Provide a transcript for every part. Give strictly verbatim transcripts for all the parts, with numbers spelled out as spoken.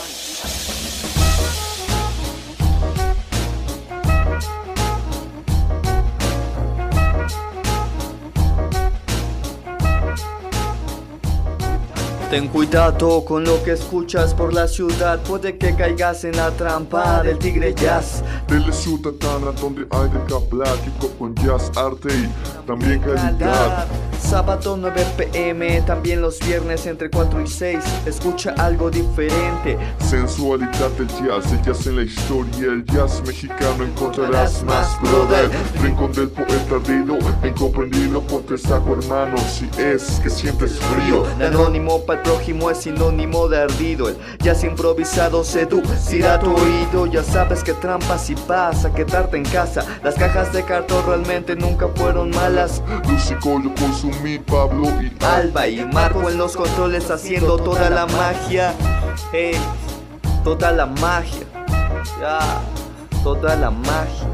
Ten cuidado con lo que escuchas por la ciudad, puede que caigas en la trampa del tigre jazz. Delle ciudadana donde hay deca plático con jazz, arte y también calidad. Sábado nueve pm, también los viernes entre cuatro y seis, escucha algo diferente. Sensualidad del jazz, el jazz en la historia, el jazz mexicano encontrarás más, brother. Rincón del poeta ardido, incomprendido por tres saco hermano, si es que sientes frío. El anónimo para el prójimo es sinónimo de ardido, el jazz improvisado seducirá tu oído. Ya sabes que trampas y pasa, quedarte en casa, las cajas de cartón realmente nunca fueron malas. Lucico yo consumí, Pablo y Alba y Marco en los controles haciendo toda la magia. Hey, toda la magia, ya, toda la magia.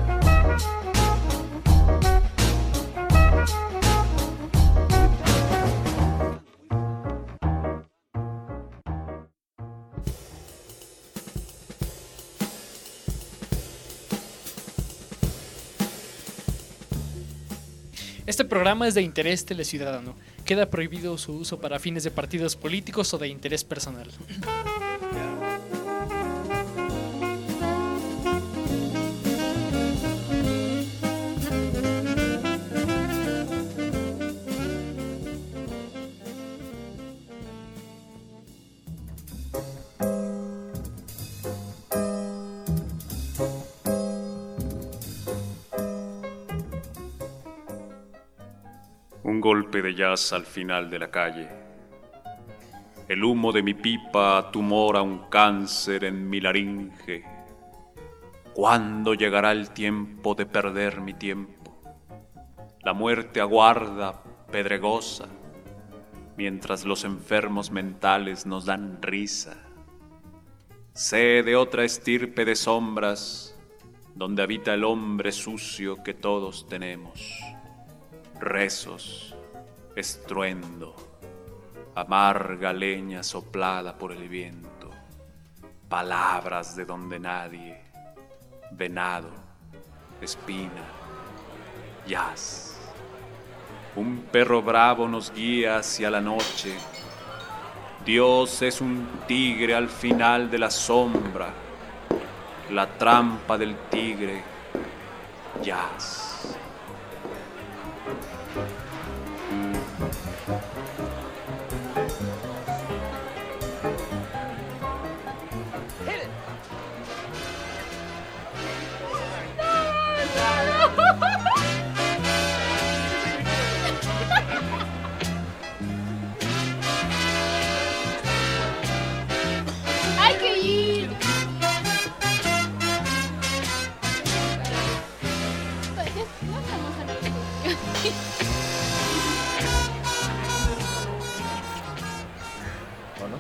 Este programa es de interés teleciudadano. Queda prohibido su uso para fines de partidos políticos o de interés personal. Un golpe de jazz al final de la calle. El humo de mi pipa tumora un cáncer en mi laringe. ¿Cuándo llegará el tiempo de perder mi tiempo? La muerte aguarda, pedregosa, mientras los enfermos mentales nos dan risa. Sé de otra estirpe de sombras, donde habita el hombre sucio que todos tenemos. Rezos, estruendo, amarga leña soplada por el viento, palabras de donde nadie, venado, espina, jazz. Un perro bravo nos guía hacia la noche. Dios es un tigre al final de la sombra, la trampa del tigre, jazz. Hay que ir. No estamos a la ¿O no?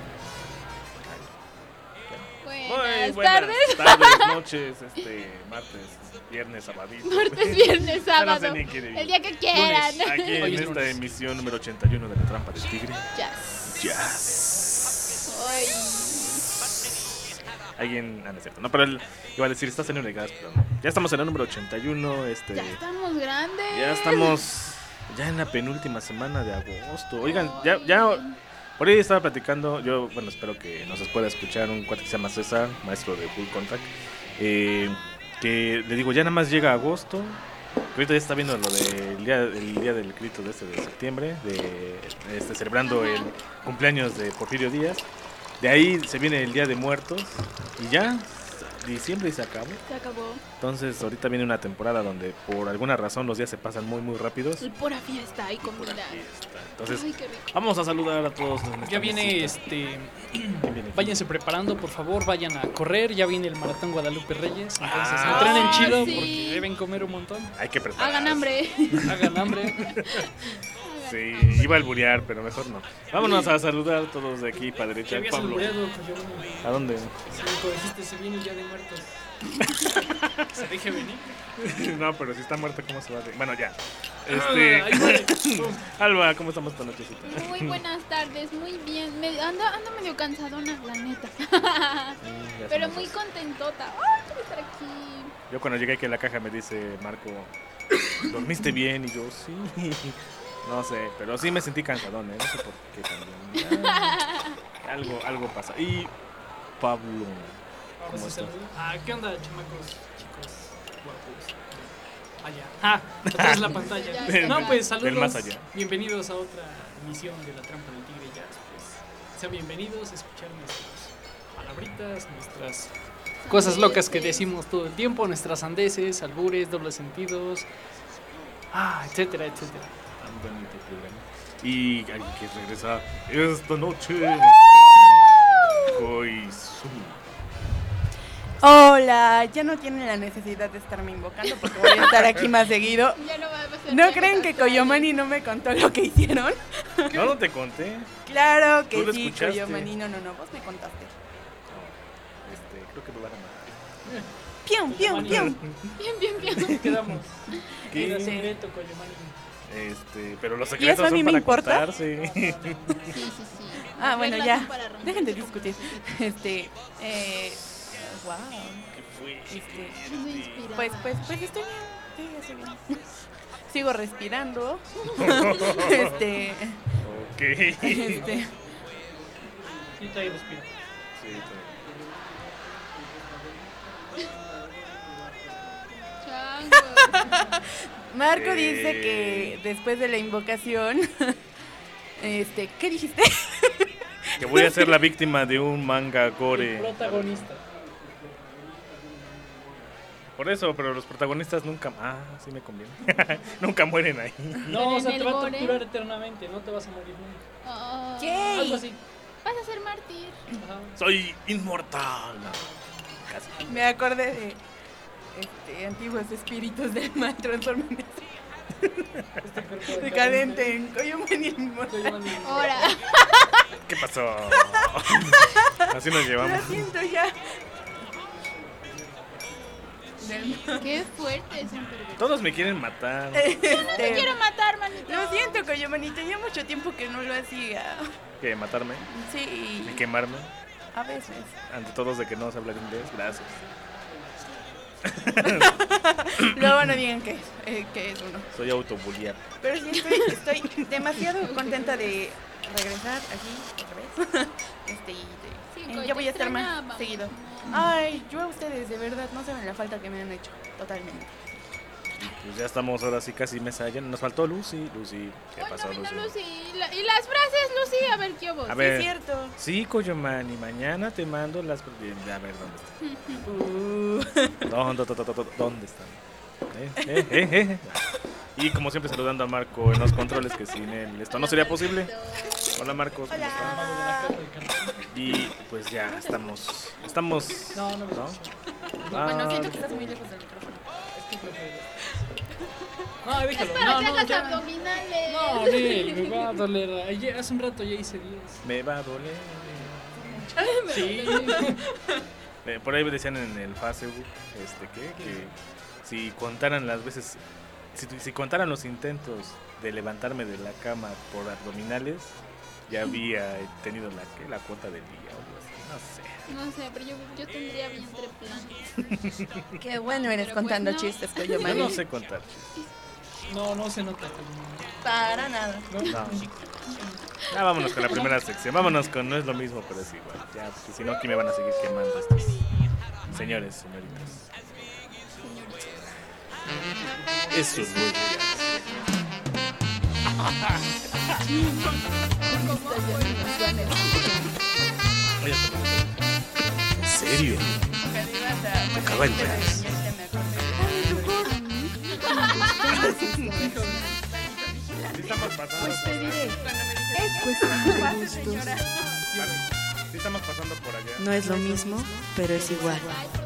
Buenas, buenas tardes. tardes, noches, este, martes, viernes, sabadito. Martes, viernes, Ya no sábado. sé ni qué digo. El día que quieran. Lunes, aquí Hoy en es esta lunes. emisión número ochenta y uno de La Trampa del Tigre. Jazz. Jazz. Ay. Alguien, ah, no es cierto, no, pero él iba a decir, estás en el gas, pero no. Ya estamos en el número ochenta y uno, este, Ya estamos grandes. ya estamos ya en la penúltima semana de agosto. Oigan, ya, ya, por ahí estaba platicando, yo, bueno, espero que nos pueda escuchar un cuate que se llama César, maestro de Full Contact, eh, que le digo, ya nada más llega agosto. Ahorita ya está viendo lo del día, el día del grito de este de septiembre, de este, celebrando el cumpleaños de Porfirio Díaz. De ahí se viene el Día de Muertos y ya, diciembre y se acabó. Se acabó. Entonces ahorita viene una temporada donde por alguna razón los días se pasan muy muy rápidos. Y pura fiesta y comida. Pura fiesta. Entonces Ay, qué rico. vamos a saludar a todos. en esta Ya viene mesita. este. ¿Quién viene? Váyanse preparando, por favor, vayan a correr. Ya viene el Maratón Guadalupe Reyes. Entonces, Ah, entrenen sí. chido porque deben comer un montón. Hay que preparar. Hagan hambre. Hagan hambre. Sí, iba a alburear, pero mejor no. Vámonos a saludar todos de aquí para derecha. Ya habías Pablo. albureado, pues yo no. ¿A dónde? Sí, como dijiste, se viene el Día de Muertos. Se deje venir. No, pero si está muerto, ¿cómo se va a...? Bueno, ya. Este... Ay, vale. Alba, ¿cómo estamos esta nochecita? Muy buenas tardes, muy bien. Me, ando, ando medio cansadona, la neta. Pero somos muy dos. contentota. Ay, quiero estar aquí. Yo cuando llegué aquí a la caja me dice Marco, ¿dormiste bien? Y yo, sí. No sé, pero sí me sentí cansadón, ¿eh? No sé por qué también. Ah, algo, algo pasa. Y Pablo, Ahora ¿cómo sí estás? saludo. Ah, ¿qué onda, chamacos, chicos, guapos? Allá. Ah, atrás de la pantalla. Del- No, pues saludos. del más allá. Bienvenidos a otra emisión de La Trampa del Tigre Jazz. Pues, sean bienvenidos a escuchar nuestras palabritas, nuestras cosas locas que decimos todo el tiempo, nuestras sandeces, albures, dobles sentidos, ah, etcétera, etcétera. Tan bonito programa. Y alguien que regresa esta noche. Koizumi. Hola, ya no tienen la necesidad de estarme invocando porque voy a estar aquí más seguido. Ya no va a pasar. ¿No creen que Koyomani no me contó lo que hicieron? No, no te conté. Claro que ¿Tú lo sí, escuchaste? Koyomani. No, no, no, vos me contaste. Este, creo que me van a matar. Pium, pium, pium. Bien, bien, bien. Quedamos. ¿Qué? Queda secreto, Coyomani. Este, pero los eso secretos a mí son me para importa? contarse. Sí, sí, sí. Ah, bueno, Reglas ya. son para romper. Dejen de discutir. Este, eh, wow. ¿Qué fue? Este, Ando inspirada. pues, pues, pues estoy bien. Sí, estoy bien. Sigo respirando. Este, Ok. este. Sí, está ahí, respira. Sí, está Chango. Marco Eh. dice que después de la invocación, este, ¿qué dijiste? bien. Que voy a ser la víctima de un manga gore. Protagonista. Por eso, pero los protagonistas nunca. Ah, sí me conviene. Nunca mueren ahí. No, o sea, en te el va a gore. torturar eternamente, no te vas a morir nunca. Ah, ¿Qué? Algo así. Vas a ser mártir. Ajá. Soy inmortal. Casi. Me acordé de este, antiguos espíritus del mal transformación Este cuerpo decadente en Koyomani Inmortal. Coyomani. Ahora. ¿Qué pasó? Así nos Lo llevamos. siento ya. Del- Qué fuerte es un pervertido. Todos me quieren matar. Te Este, quiero matar, manito. lo siento, Koyomani, tenía mucho tiempo que no lo hacía. ¿Qué? ¿Matarme? Sí, ¿Y quemarme? a veces. Ante todos de que no se habla inglés. Gracias. Luego no digan que, eh, que es uno. Soy autobuliar. Pero sí, estoy, estoy demasiado contenta de regresar aquí otra vez. Este, y de- Sí, eh, Coy, ya te voy a estar más extrañábamos. seguido. Ay, yo a ustedes, de verdad, no saben la falta que me han hecho. Totalmente. Pues ya estamos ahora sí casi mesa llena. Nos faltó Lucy. Lucy, ¿qué Hoy pasó, no vino Lucy? Lucy. La- Y las frases, Lucy, a ver qué hubo. A Sí, ver. es cierto. Sí, Koyomani, mañana te mando las. A ver, ¿dónde Uh, están? ¿Dónde, dónde, dónde, dónde están? Eh, eh, eh, eh. Y como siempre saludando a Marco en los controles, que sin él esto no sería posible. Hola Marcos, ¿cómo estás? hola. Y pues ya estamos, estamos, No, no me ¿no? Bueno, Ah, siento que estás muy lejos del micrófono. Es que creo que- No, déjalo. Para No, que no, hagas ya. abdominales. No, Nel, me va a doler. Ayer, hace un rato ya hice diez. me va a doler. Sí. Eh, por ahí decían en el Facebook, este, que, que si contaran las veces, si, si contaran los intentos de levantarme de la cama por abdominales, ya había tenido la, ¿qué? La cuota del día o algo así, no sé. No sé, pero yo, yo tendría vientre plano. Qué bueno eres Pero contando pues no. chistes, Yo Koyomani. no sé contar chistes. No, no se nota. Para nada. No. Ya vámonos con la primera sección. Vámonos con no es lo mismo, pero es igual. Ya, porque si no, aquí me van a seguir quemando estos señores, señoritas. Eso es muy Oye, ¿en serio? Tocaba el jazz. Sí estamos pasando. Te diré. Es cuestión de gustos. Sí estamos pasando por allá. No es lo mismo, pero es igual.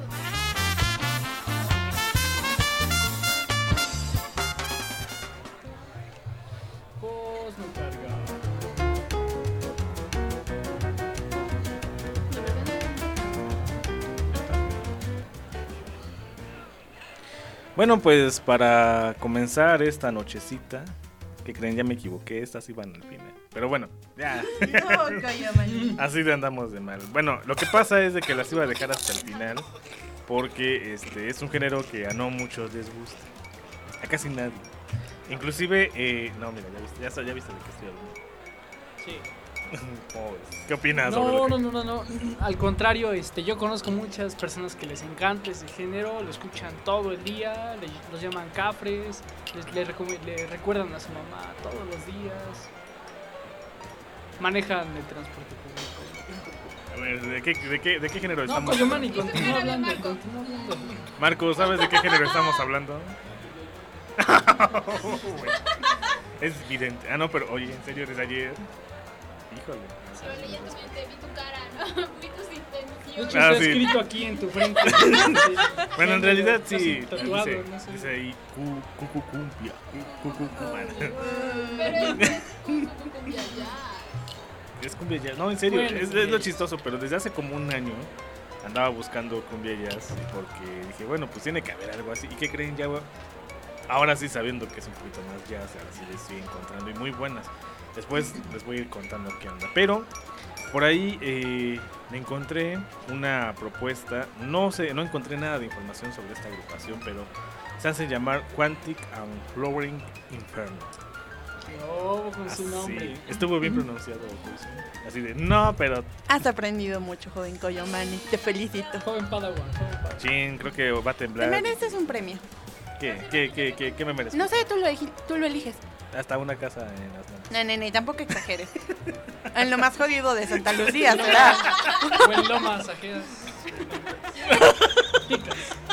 Pues no carga. Bueno, pues para comenzar esta nochecita, que creen, ya me equivoqué, estas iban al final. Pero bueno, ya. No, Coyomaní. Así de andamos de mal. Bueno, lo que pasa es de que las iba a dejar hasta el final porque este es un género que a no muchos les gusta. A casi nadie. Inclusive, eh, no, mira, ya viste, ya, sa- ya viste de qué estoy hablando. Sí. ¿Cómo ves? ¿Qué opinas sobre No, lo no, que- no, no, no. Al contrario, este, yo conozco muchas personas que les encanta ese género, lo escuchan todo el día, le- los llaman cafres, les, le, recome- le recuerdan a su mamá todos los días, manejan el transporte público. A ver, ¿de qué, de qué, de qué género No, estamos Coyomani, hablando? continúa hablando, continúa hablando. Marco, ¿sabes de qué género estamos hablando? Es evidente. Ah, no, pero oye, en serio, desde ayer. Híjole. Pero leyéndome vi tu cara, ¿no? Vi tus De intenciones. hecho, Ah, está sí. escrito aquí en tu frente. Bueno, en realidad Casi sí. tatuado, Dice, no sé. dice ahí, cu, cu, cu, cumbia. Cu, cu, cu, man. Pero es como cumbia ya. Es cumbia jazz. No, en serio, Bueno, es, sí. es lo chistoso, pero desde hace como un año andaba buscando cumbia jazz porque dije, bueno, pues tiene que haber algo así. ¿Y qué creen? Ya, ahora sí sabiendo que es un poquito más jazz, ahora sí les estoy encontrando y muy buenas. Después les voy a ir contando qué onda. Pero por ahí eh, me encontré una propuesta, no sé, no encontré nada de información sobre esta agrupación, pero se hace llamar Quantic and Flowering Inferno. Oh, con su Así, nombre. estuvo bien pronunciado. Pues, así de, no, pero Has aprendido mucho, joven Coyomani. Te felicito. Joven Padawan, joven Padawan. chin, creo que va a Te temblar. mereces un premio. ¿Qué? ¿Qué, qué, qué, qué me merezco? No sé, tú lo, eligi- tú lo eliges. Hasta una casa en las manos. No, no, no, tampoco exageres. En lo más jodido de Santa Lucía será. O en Lomas ajenas. Picas.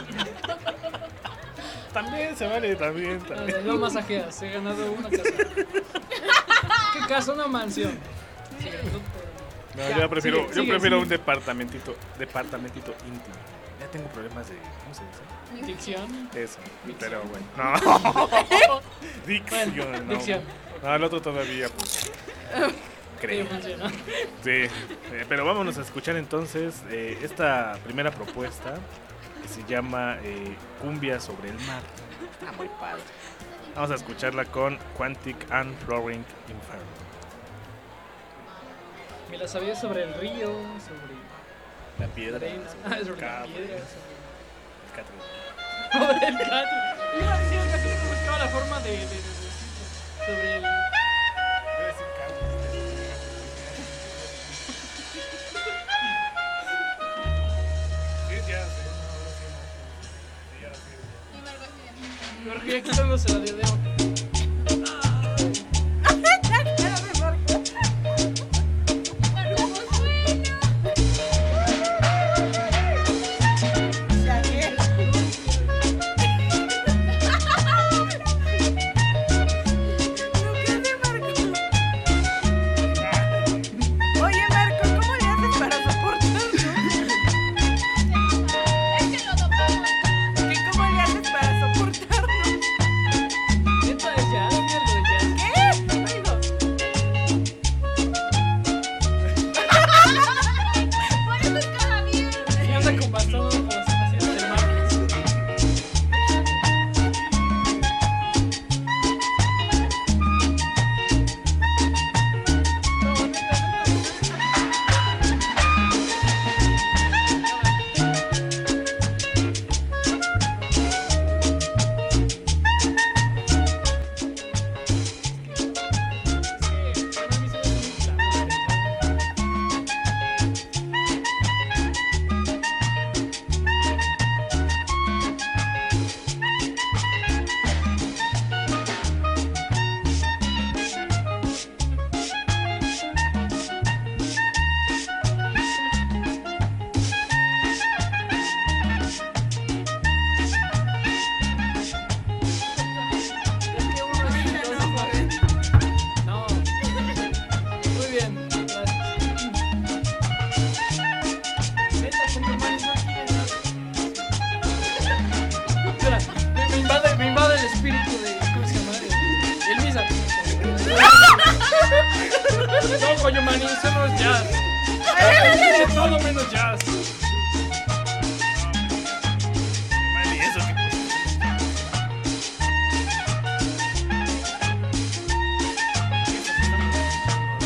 También se vale, también, también. En Lomas ajenas. He ganado una casa. ¿Qué casa? Una mansión. Sí, No, Ya, yo prefiero, sigue, yo sigue, prefiero sigue. un departamentito, departamentito íntimo. Ya tengo problemas de, ¿cómo se dice? Dicción. Eso, Dicción. pero bueno. No. Dicción, Bueno, no. dicción. No, el otro todavía, pues. Sí, Creo. funciona. Sí, eh, pero vámonos a escuchar entonces eh, esta primera propuesta que se llama eh, Cumbia sobre el mar. Está muy padre. Vamos a escucharla con Quantic and Flowering Inferno. Me la sabía sobre el río, sobre La la piedra, arena, sobre ah, el sobre la cable, piedra, el catre. sobre, sobre el gato. Iba a decir el gato que buscaba la forma de, de, de decirlo. Sobre el... Voy a decir cable. Sí, ya, sí, no, sí, no. Sí, ya, sí. Y Marco así de, Porque ya quitándose la diadema. Marco, pues bueno. Oye, Marco, ¿cómo le haces para soportarlo? Es que lo topamos. ¿Qué, ¿Cómo le haces para soportarlo? Neta es ya, mira lo de ya. ¿Qué? Oído. Por eso es cada viernes. Y anda con bastón pues, haciendo el mar. No, neta, neta. No. Muy bien, gracias. Neta, con mi mano no quiere nada. Espera, me, me invade, me invade el espíritu de. ¿Cómo se llama? El, el misa. No, coño, maní, eso no es jazz. Es todo menos jazz. Vale, eso que pusiste.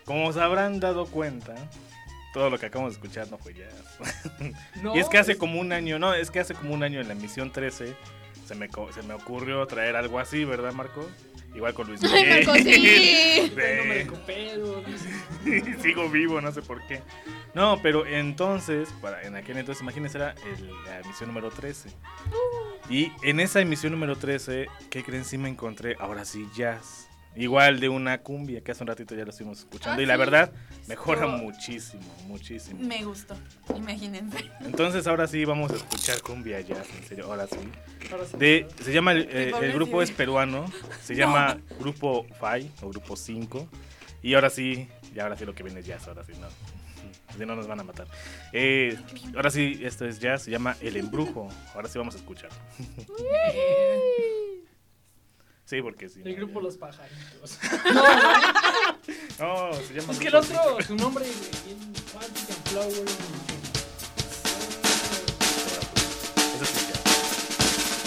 como se habrán dado cuenta, todo lo que acabamos de escuchar no fue jazz. No, y es que hace como un año, no, es que hace como un año en la emisión trece se me, co- se me ocurrió traer algo así, ¿verdad, Marco? Igual con Luis Ay, Miguel. Marco, sí. Pero no me De- recupero, dice. Sigo vivo, no sé por qué. No, pero entonces, para, en aquel entonces, imagínense, era el- la emisión número trece. Y en esa emisión número trece, ¿qué creen? Sí me encontré, ahora sí, jazz. Igual de una cumbia, que hace un ratito ya lo estuvimos escuchando. Ah, y la sí. verdad, mejora Estuvo- muchísimo, muchísimo. Me gustó, imagínense. Entonces ahora sí vamos a escuchar cumbia jazz, en serio, ahora sí. Ahora sí. De, se llama, el, eh, Pablo el grupo Civil. es peruano, se llama Grupo Five o Grupo cinco. Y ahora sí, y ahora sí lo que viene es jazz, ahora sí, no. Si no nos van a matar. Eh, ahora sí, esto es jazz, se llama El Embrujo. Ahora sí vamos a escuchar. Sí, porque sí. El grupo Los Pajaritos. No, se llama Es que el Grupo otro, su nombre es bien Magic and Flower. Eso sí, jazz.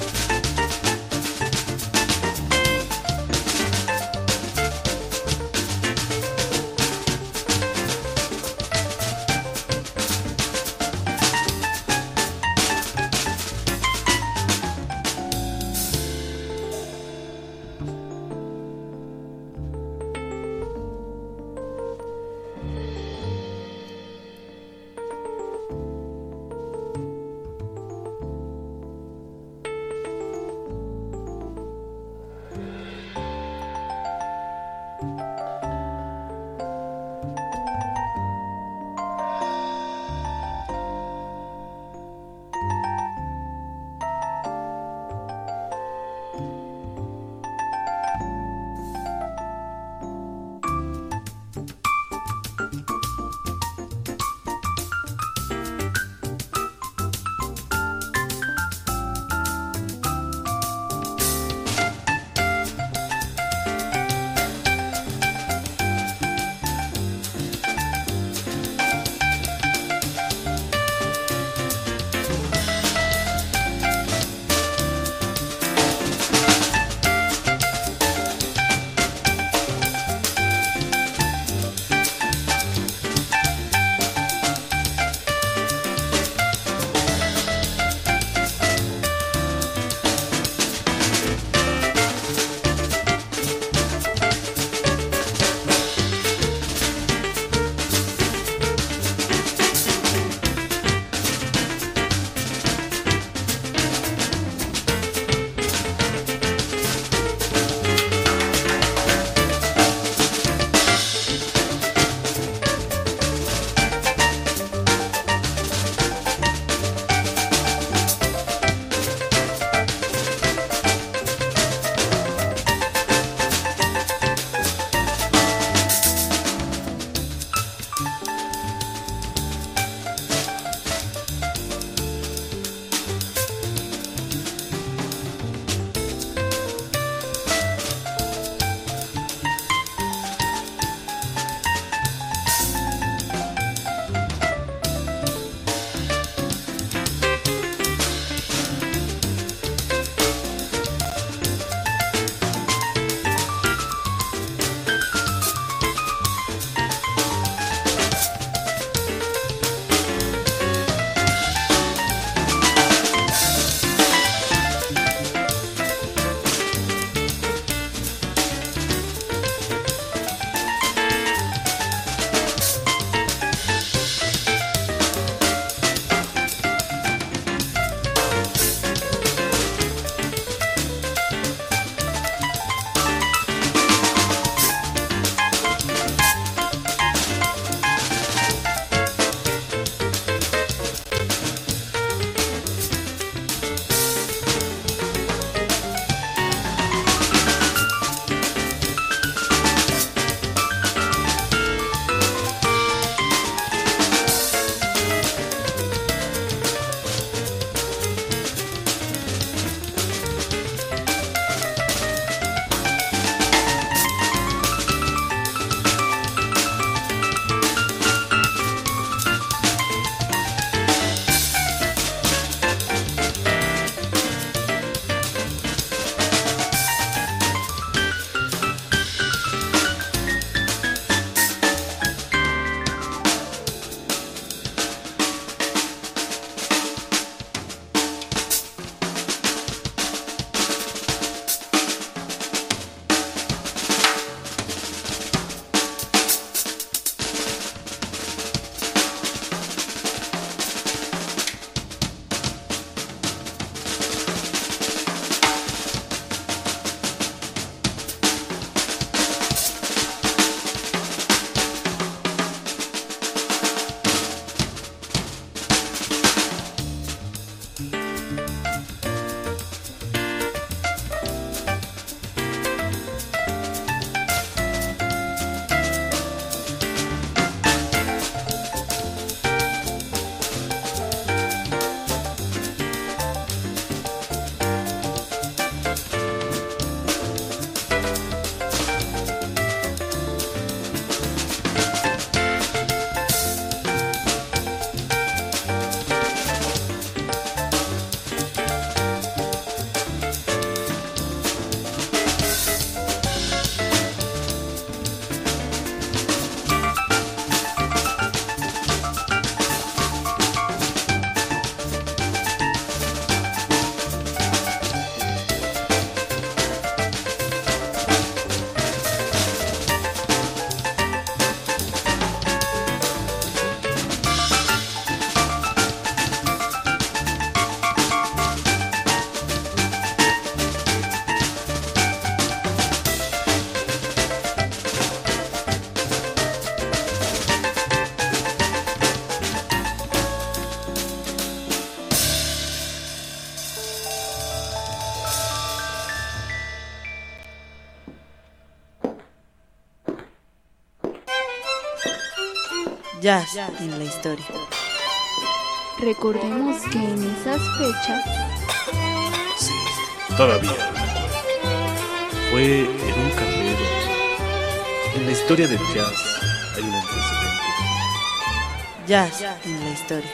Thank Jazz en la historia. Recordemos que en esas fechas Sí, todavía. Fue en un carrero. En la historia del jazz hay un antecedente. Jazz en la historia.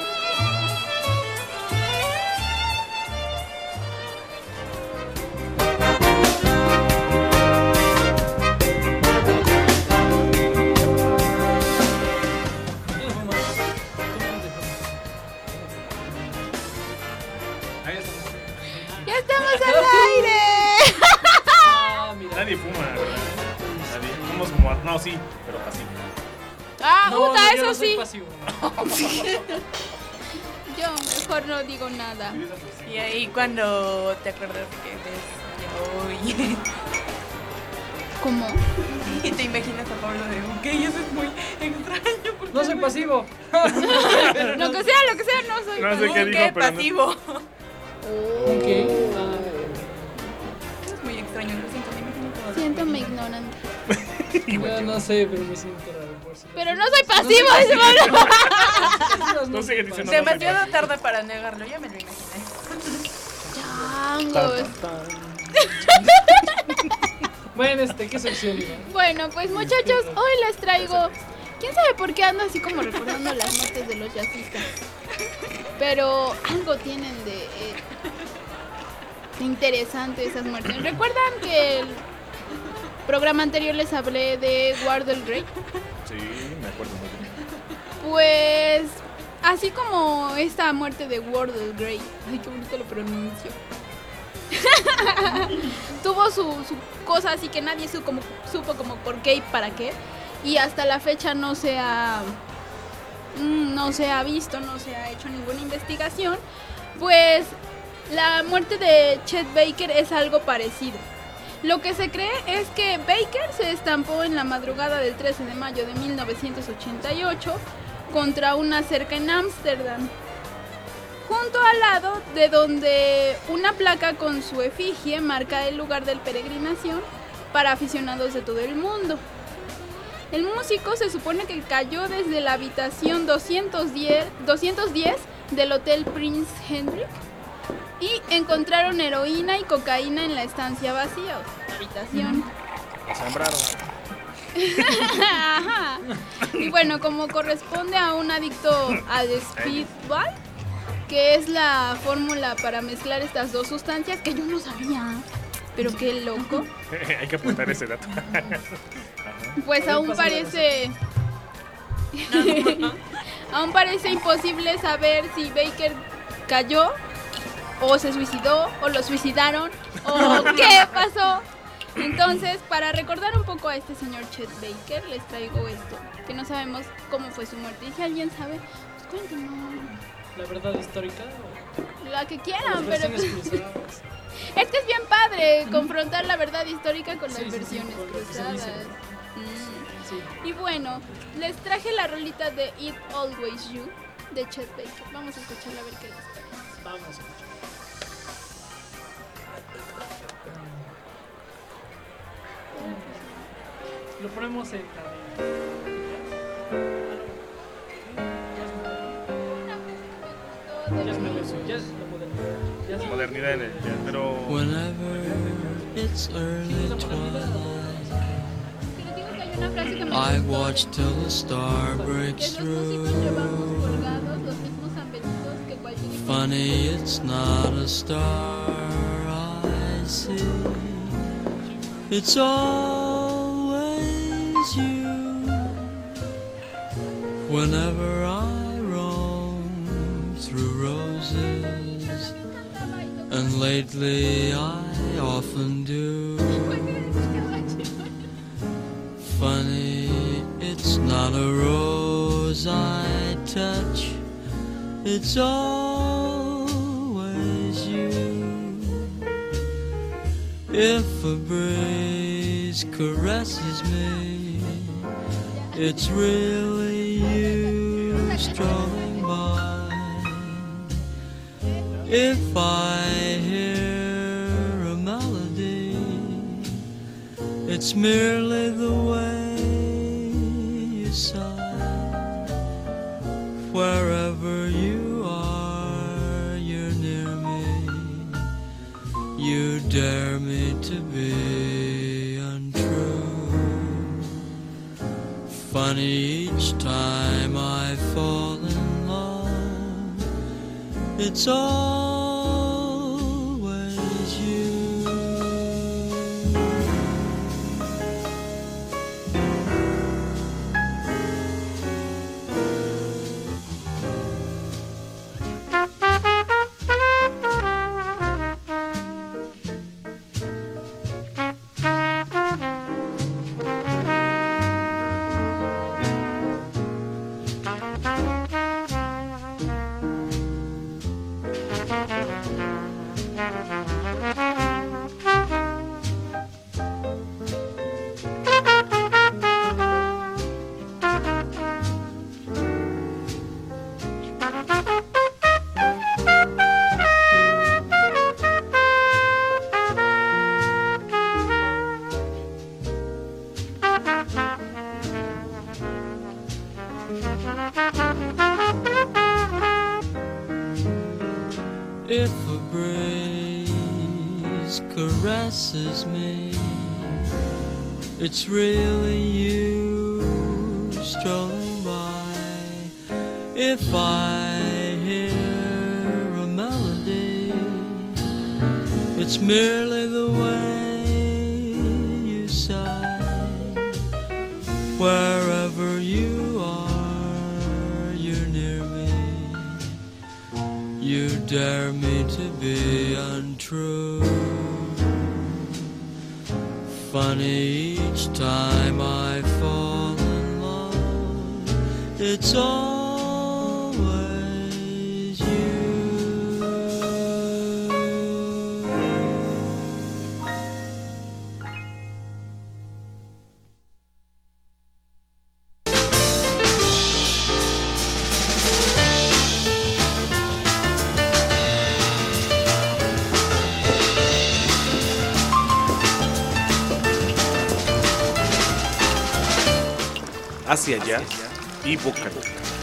¡Ya estamos al aire! Ah, mira. Nadie fuma, ¿verdad? Nadie. Fumamos como... No, sí, pero así. ¡Ah, No, puta, no, yo eso no soy sí! pasivo. yo mejor no digo nada. Y ahí cuando te acuerdas que ves que hoy... ¿Cómo? Y te imaginas a Pablo de Buque y eso es muy extraño. porque No soy pasivo. Lo que sea, lo que sea, no soy. No sé qué Buque dijo, pero no- pasivo. Ok. Es muy extraño, lo siento, me imagino como... Siéntome ignorante. Yo no sé, pero me siento raro. Por si Pero no soy pasivo, ese Pablo. No sé qué dice, no. Demasiado tarde para negarlo, ya me lo imaginé. Changos. Bueno, este, ¿qué sección iba? Bueno, pues muchachos, hoy les traigo. ¿Quién sabe por qué ando así como recordando las muertes de los jazzistas? Pero algo tienen de, eh, de interesante esas muertes. ¿Recuerdan que el programa anterior les hablé de Wardell Gray? Sí, me acuerdo muy bien. Pues así como esta muerte de Wardell Gray, ay, qué bonito lo pronuncio. Tuvo su, su cosa así que nadie supo como, supo como por qué y para qué. Y hasta la fecha no se ha mm, no se ha visto, no se ha hecho ninguna investigación. Pues la muerte de Chet Baker es algo parecido. Lo que se cree es que Baker se estampó en la madrugada del trece de mayo de mil novecientos ochenta y ocho contra una cerca en Ámsterdam, junto al lado de donde una placa con su efigie marca el lugar de peregrinación para aficionados de todo el mundo. El músico se supone que cayó desde la habitación doscientos diez del Hotel Prince Hendrik y encontraron heroína y cocaína en la estancia vacía, o sea, la habitación. Asombraron. Ajá. Y bueno, como corresponde a un adicto al speedball, que es la fórmula para mezclar estas dos sustancias que yo no sabía, pero qué loco. Hay que apuntar ese dato. Pues aún parece aún parece imposible saber si Baker cayó o se suicidó o lo suicidaron o qué pasó. Entonces, para recordar un poco a este señor Chet Baker, les traigo esto, que no sabemos cómo fue su muerte. Y si alguien sabe, pues cuéntenos. ¿La verdad histórica o La que las quieran, pero versiones cruzadas? es que es bien padre confrontar la verdad histórica con las Sí, sí, sí, versiones con lo que se cruzadas. dice. Mm. Sí. Y bueno, les traje la rolita de It Always You de Chet Baker. Vamos a escucharla a ver qué les parece. Vamos a escuchar. Lo ponemos en ya es melosio, ya es la modernidad. Ya es Modernidad en el jazz, pero... Whenever it's early twilight, Pero digo que hay una frase que me I gustó, watch till the star que breaks los músicos llevamos through. colgados los mismos ambenitos que cualquier Funny, it's not a star I see. It's always you. Whenever I roam through roses, and lately I often do. Funny, it's not a rose I touch, it's always you. If a breeze caresses me, it's really you strolling by. If I hear a melody, it's merely the way you sigh. You dare me to be untrue. Funny each time I fall in love, it's always you. If a breeze caresses me, it's really you strolling by. If I hear a melody, it's merely the way you sigh. Wherever you are, you're near me. You dare me to be untrue. Funny each time I fall in love, it's always you. Hacia allá y boca a boca.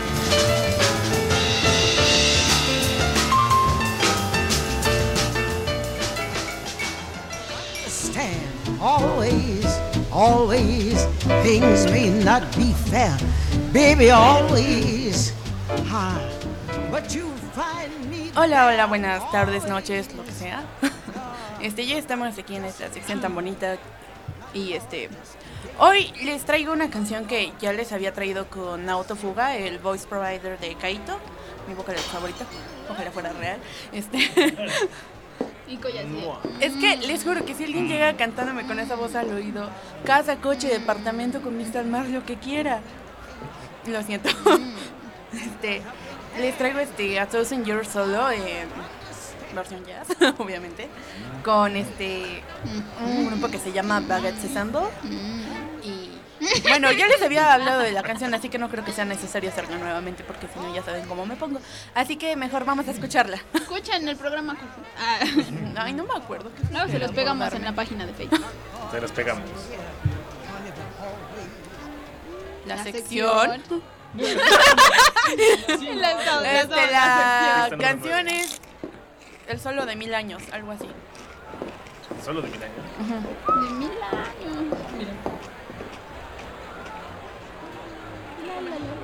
Stand always, always. Things may not be fair, baby, always. Ah, but you find me. Hola, hola, buenas tardes, noches, lo que sea. Este, ya estamos aquí en esta sección tan bonita y este. Hoy les traigo una canción que ya les había traído con Autofuga, el voice provider de Kaito, mi vocal favorito, ojalá fuera real. Este Y Coyacía. Es que les juro que si alguien llega cantándome con esa voz al oído, casa, coche, departamento, con mister Mars, lo que quiera. Lo siento. Este, les traigo este A Thousand Years Solo, eh, versión jazz, obviamente, con este un grupo que se llama Baguette Ensemble. Y bueno, ya les había hablado de la canción, así que no creo que sea necesario hacerlo nuevamente, porque si no ya saben cómo me pongo. Así que mejor vamos a escucharla. Escuchen el programa. Ah. Ay, no me acuerdo. No, se los pegamos en la página de Facebook. Se los pegamos. La, La sección. sección. Sí, la, la, este, la, la canción es El solo de mil años, algo así. ¿Solo de mil años? Uh-huh. De mil años. Mira. La, la, la.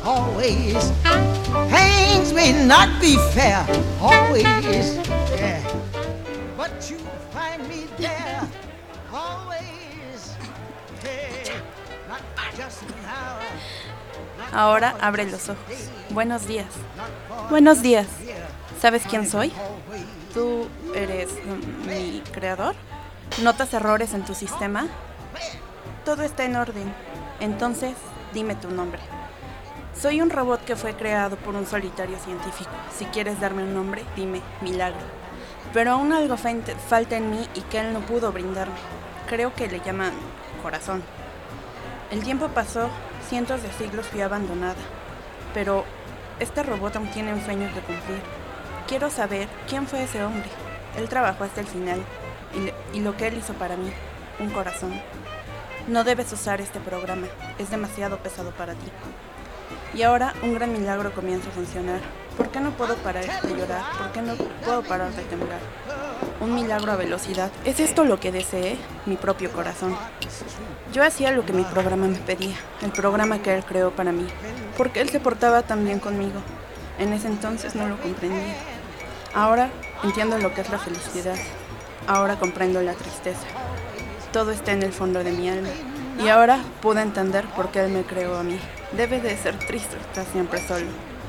always. Things may not be fair, always. Yeah. But you find me there, always. Hey, not just now. Ahora abre los ojos. Buenos días. Buenos días. ¿Sabes quién soy? ¿Tú eres mm, mi creador? ¿Notas errores en tu sistema? Todo está en orden. Entonces, dime tu nombre. Soy un robot que fue creado por un solitario científico. Si quieres darme un nombre, dime Milagro. Pero aún algo falta en mí y que él no pudo brindarme. Creo que le llaman corazón. El tiempo pasó, cientos de siglos fui abandonada. Pero este robot aún tiene un sueño que cumplir. Quiero saber quién fue ese hombre. Él trabajó hasta el final y, le, y lo que él hizo para mí, un corazón. No debes usar este programa, es demasiado pesado para ti. Y ahora un gran milagro comienza a funcionar. ¿Por qué no puedo parar de llorar? ¿Por qué no puedo parar de temblar? Un milagro a velocidad. ¿Es esto lo que deseé? Mi propio corazón. Yo hacía lo que mi programa me pedía, el programa que él creó para mí, porque él se portaba tan bien conmigo. En ese entonces no lo comprendía. Ahora entiendo lo que es la felicidad. Ahora comprendo la tristeza. Todo está en el fondo de mi alma. Y ahora pude entender por qué él me creó a mí. Debe de ser triste estar siempre solo.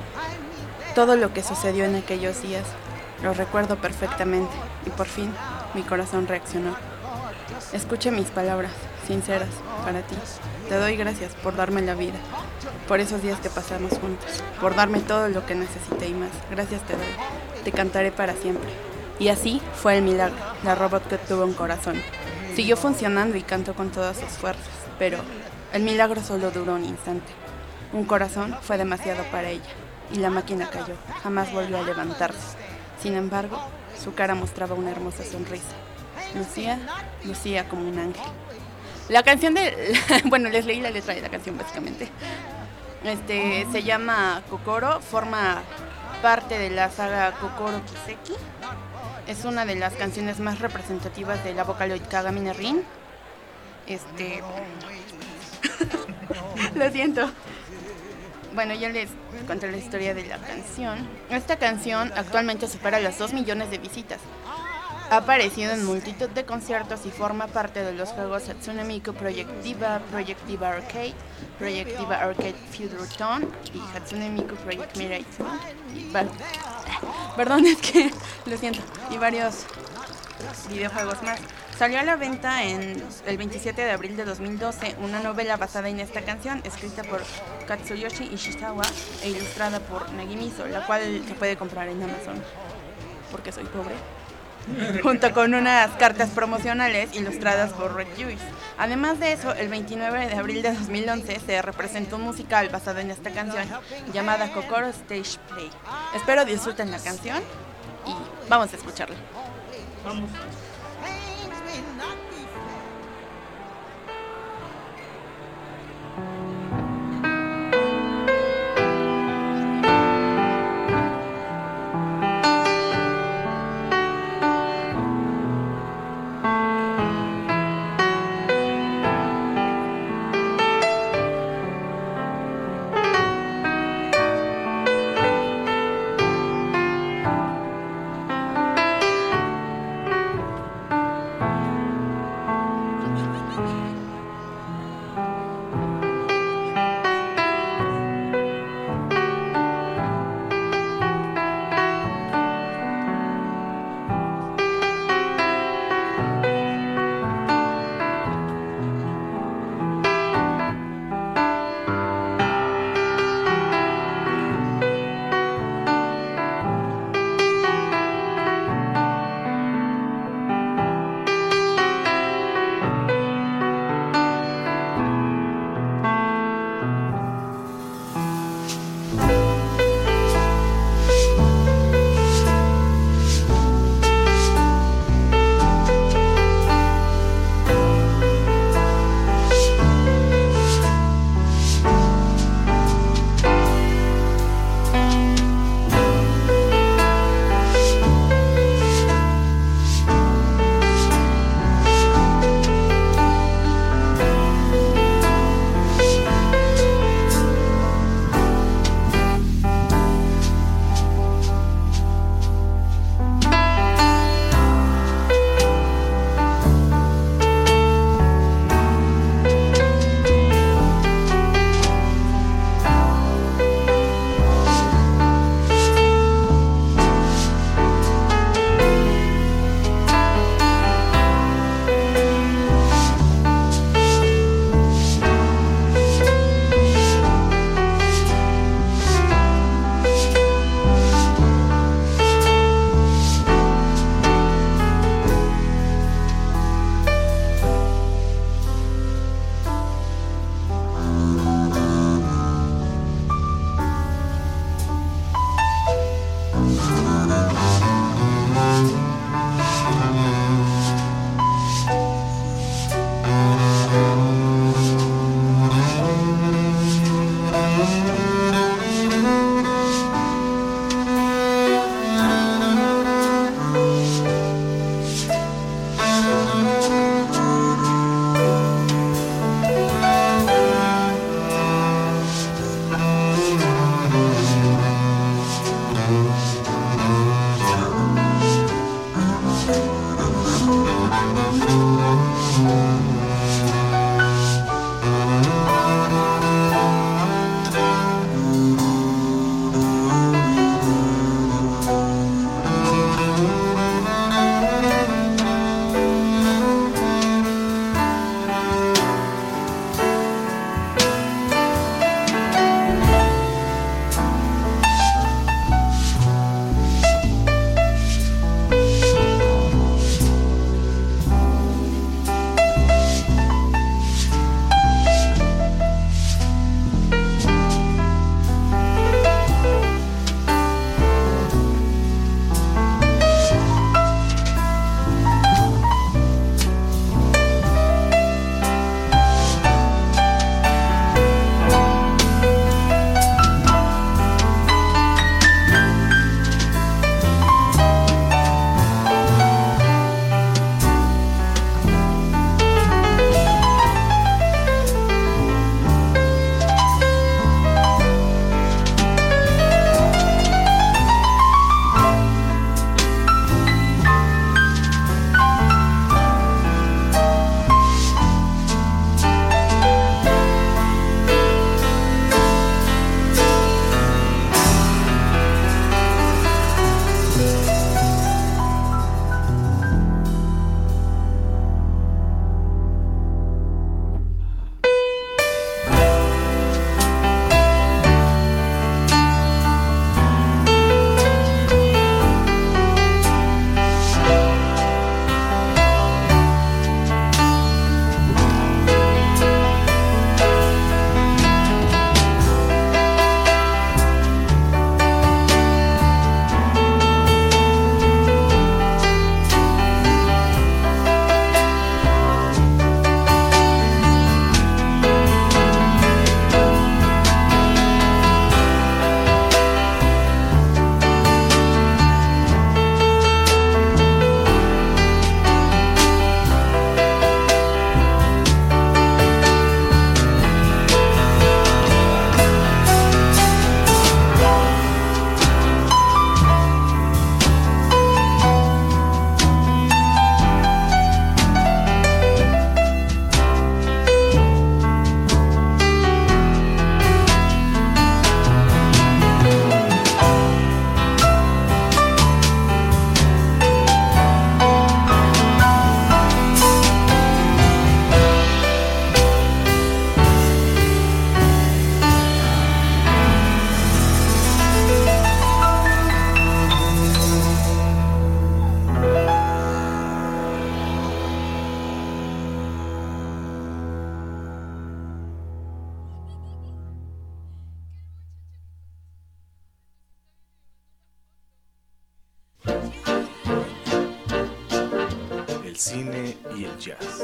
Todo lo que sucedió en aquellos días lo recuerdo perfectamente y por fin mi corazón reaccionó. Escucha mis palabras, sinceras, para ti. Te doy gracias por darme la vida, por esos días que pasamos juntos, por darme todo lo que necesité y más. Gracias te doy. Te cantaré para siempre. Y así fue el milagro, la robot que tuvo un corazón. Siguió funcionando y cantó con todas sus fuerzas, pero el milagro solo duró un instante. Un corazón fue demasiado para ella, y la máquina cayó, jamás volvió a levantarse. Sin embargo, su cara mostraba una hermosa sonrisa. Lucía, lucía como un ángel. La canción de... bueno, les leí la letra de la canción básicamente. Este, se llama Kokoro, forma parte de la saga Kokoro Kiseki. Es una de las canciones más representativas de la Vocaloid Kagami no Rin. Este... Lo siento. Bueno, ya les conté la historia de la canción. Esta canción actualmente supera los dos millones de visitas. Ha aparecido en multitud de conciertos y forma parte de los juegos Hatsune Miku Project Diva, Project Diva Arcade, Project Diva Arcade Future Tone y Hatsune Miku Project Mirai dos. Y, bueno, perdón, es que lo siento. Y varios videojuegos más. Salió a la venta en el veintisiete de abril de dos mil doce una novela basada en esta canción, escrita por Katsuyoshi Ishizawa e ilustrada por Nagimiso, la cual se puede comprar en Amazon, porque soy pobre, junto con unas cartas promocionales ilustradas por Red Juice. Además de eso, el veintinueve de abril de dos mil once se representó un musical basado en esta canción llamada Kokoro Stage Play. Espero disfruten la canción y vamos a escucharla. Vamos. el cine y el jazz.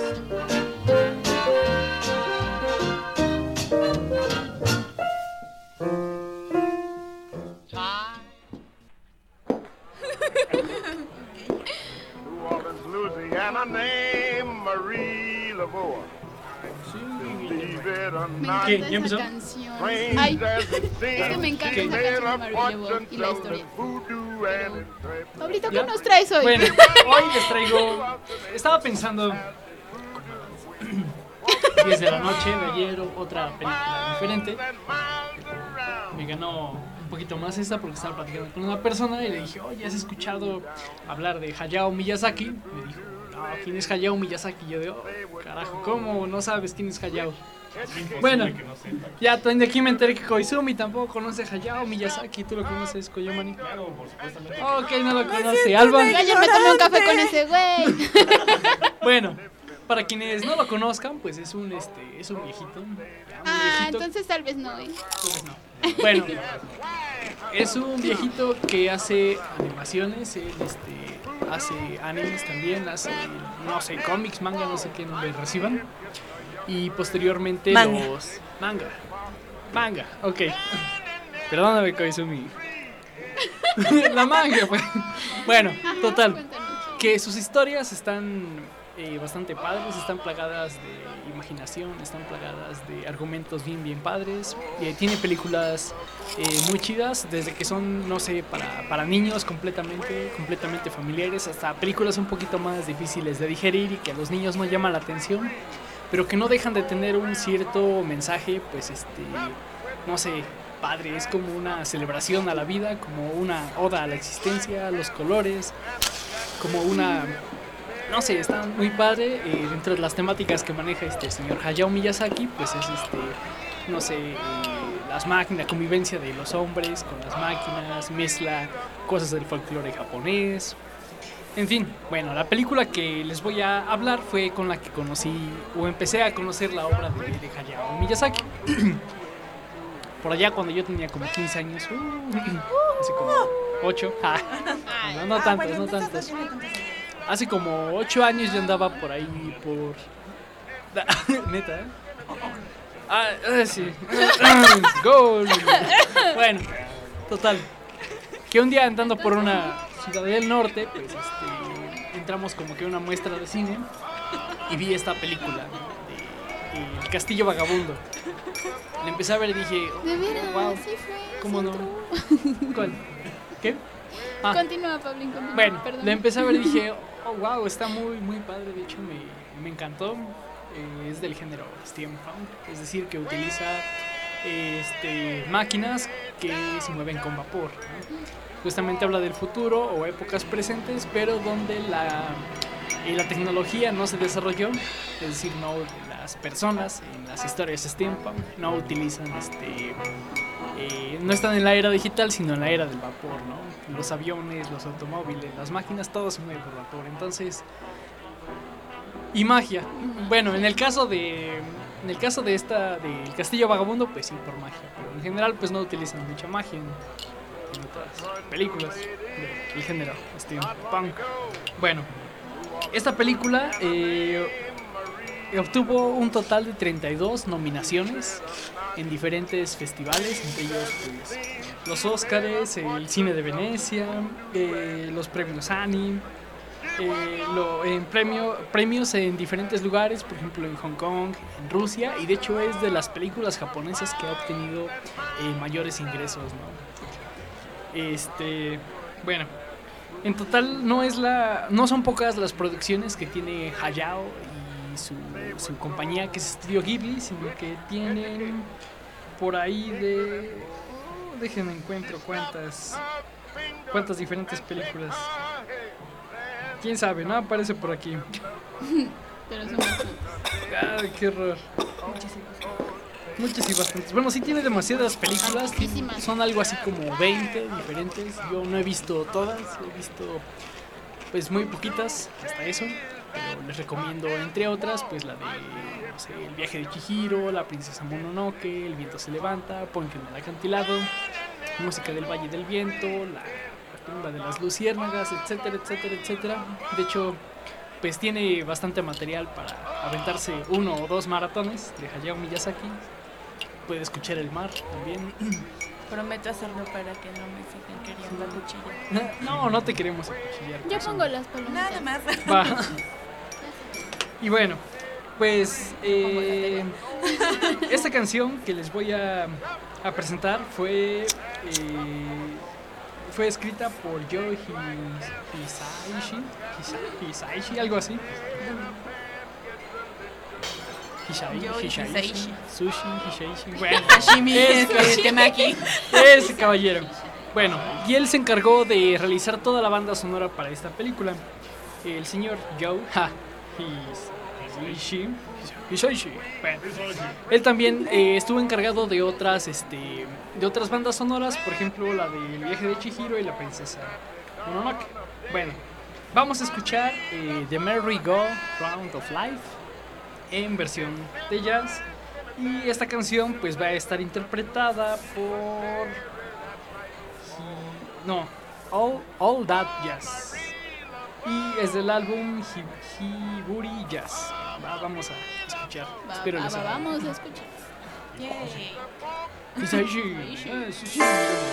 Louisiana named Marie Laveau. Me encanta ¿Ya empezó? esa canción. Ay, es que me encanta esa canción de Marie Laveau y la historia. Pablito, ¿qué ¿Ya? nos traes hoy? Bueno, hoy les traigo. Estaba pensando. diez de la noche de ayer, otra película diferente. Me ganó un poquito más esta porque estaba platicando con una persona y le dije, oye, ¿has escuchado hablar de Hayao Miyazaki? Me dijo, no, ¿quién es Hayao Miyazaki? Y yo digo, oh, carajo, ¿cómo no sabes quién es Hayao? Bueno, ya de aquí me enteré que Koizumi tampoco conoce a Hayao Miyazaki. ¿Tú lo conoces, Koyomani? Claro, por supuesto. Ok, no lo conoce. Alba. Ayer me tomé un café con ese güey. Bueno, para quienes no lo conozcan, pues es un este, es un viejito. Un Ah, viejito. entonces tal vez no, ¿eh? Entonces no. Bueno, es un viejito que hace animaciones, él este, hace animes también, hace, no sé, cómics, manga, no sé qué nombre reciban. Y posteriormente Manga. los... Manga. Manga, ok. Perdóname, Koizumi. La manga, pues. Bueno, total. Que sus historias están eh, bastante padres, están plagadas de imaginación, están plagadas de argumentos bien, bien padres. Eh, tiene películas eh, muy chidas, desde que son, no sé, para, para niños completamente, completamente familiares, hasta películas un poquito más difíciles de digerir y que a los niños no llaman la atención, pero que no dejan de tener un cierto mensaje, pues, este, no sé, padre. Es como una celebración a la vida, como una oda a la existencia, a los colores, como una, no sé, está muy padre. Eh, dentro de las temáticas que maneja este señor Hayao Miyazaki, pues es este, no sé, eh, las máquinas, la convivencia de los hombres con las máquinas, mezcla cosas del folclore japonés. En fin, bueno, la película que les voy a hablar fue con la que conocí o empecé a conocer la obra de, de Hayao Miyazaki. Por allá cuando yo tenía como quince años, uh, así como ocho, ah, no, no tantos, no tantos. Hace como ocho años yo andaba por ahí por... Neta, ¿eh? Ah, ah, sí. Gol. Bueno, total. Que un día andando por una ciudad del norte, pues este, entramos como que a una muestra de cine y vi esta película, ¿no? de, de El Castillo Vagabundo. La empecé a ver y dije, oh, De veras, wow, sí fue. ¿cómo sí no? entró. ¿Cuál? ¿Qué? Ah, Continúa, Pablín, continúa. bueno, Perdón. la empecé a ver y dije, oh, wow, está muy, muy padre. De hecho, me, me encantó. Eh, es del género steampunk, es decir, que utiliza este, máquinas que se mueven con vapor, ¿no? Justamente habla del futuro o épocas presentes, pero donde la, eh, la tecnología no se desarrolló, es decir, no, las personas en las historias steampunk no utilizan, este, eh, no están en la era digital, sino en la era del vapor, ¿no? Los aviones, los automóviles, las máquinas, todo se mueve por vapor. Entonces, y magia. Bueno, en el caso de, en el caso de esta, del Castillo Vagabundo, pues sí, por magia. Pero en general, pues no utilizan mucha magia en, en otras películas del género steampunk. Bueno, esta película eh, obtuvo un total de treinta y dos nominaciones en diferentes festivales, entre ellos pues, los Óscares, el Cine de Venecia, eh, los premios Annie, eh, lo, en premio, premios en diferentes lugares, por ejemplo en Hong Kong, en Rusia, y de hecho es de las películas japonesas que ha obtenido eh, mayores ingresos, ¿no? Este, bueno, en total no es la, no son pocas las producciones que tiene Hayao y su, su compañía, que es Estudio Ghibli, sino que tienen por ahí de, oh, déjenme encuentro cuántas, cuántas diferentes películas. Quién sabe, no aparece por aquí. Pero son bastantes. Ay, qué horror. Muchas y bastantes. Bueno, sí tiene demasiadas películas. Muchísimas. Son algo así como veinte diferentes. Yo no he visto todas. He visto pues muy poquitas hasta eso. Pero les recomiendo, entre otras, pues la de, no sé, El viaje de Chihiro, La princesa Mononoke, El viento se levanta, Ponyo en el acantilado, Música del Valle del Viento, La tumba de las luciérnagas, etcétera, etcétera, etcétera. De hecho, pues tiene bastante material para aventarse uno o dos maratones de Hayao Miyazaki. Puede escuchar el mar también. Prometo hacerlo para que no me sigan queriendo acuchillar. No, no te queremos acuchillar. Yo pongo las palomitas. Nada más. Va. Y bueno, pues eh, esta canción que les voy a, a presentar fue eh, fue escrita por Joe Hisaishi, Hisaishi, algo así. Hisaishi, Hisaishi, Sushi, Hisaishi, bueno, Sashimi, ese, temaki. ese caballero. Bueno, y él se encargó de realizar toda la banda sonora para esta película. El señor Joe ha, Hisaishi, Hisaishi. Bueno, él también eh, estuvo encargado de otras, este, de otras bandas sonoras, por ejemplo la del viaje de Chihiro y la princesa Mononoke. Bueno, vamos a escuchar eh, The Merry Go Round of Life en versión de jazz, y esta canción pues va a estar interpretada por Hi- no All, All That Jazz, y es del álbum Hi- Hiburi Jazz. Va, vamos a escuchar. Va, Espero va, les va, agrade. vamos a escuchar. Yay. Hisaishi. Eh, sushi.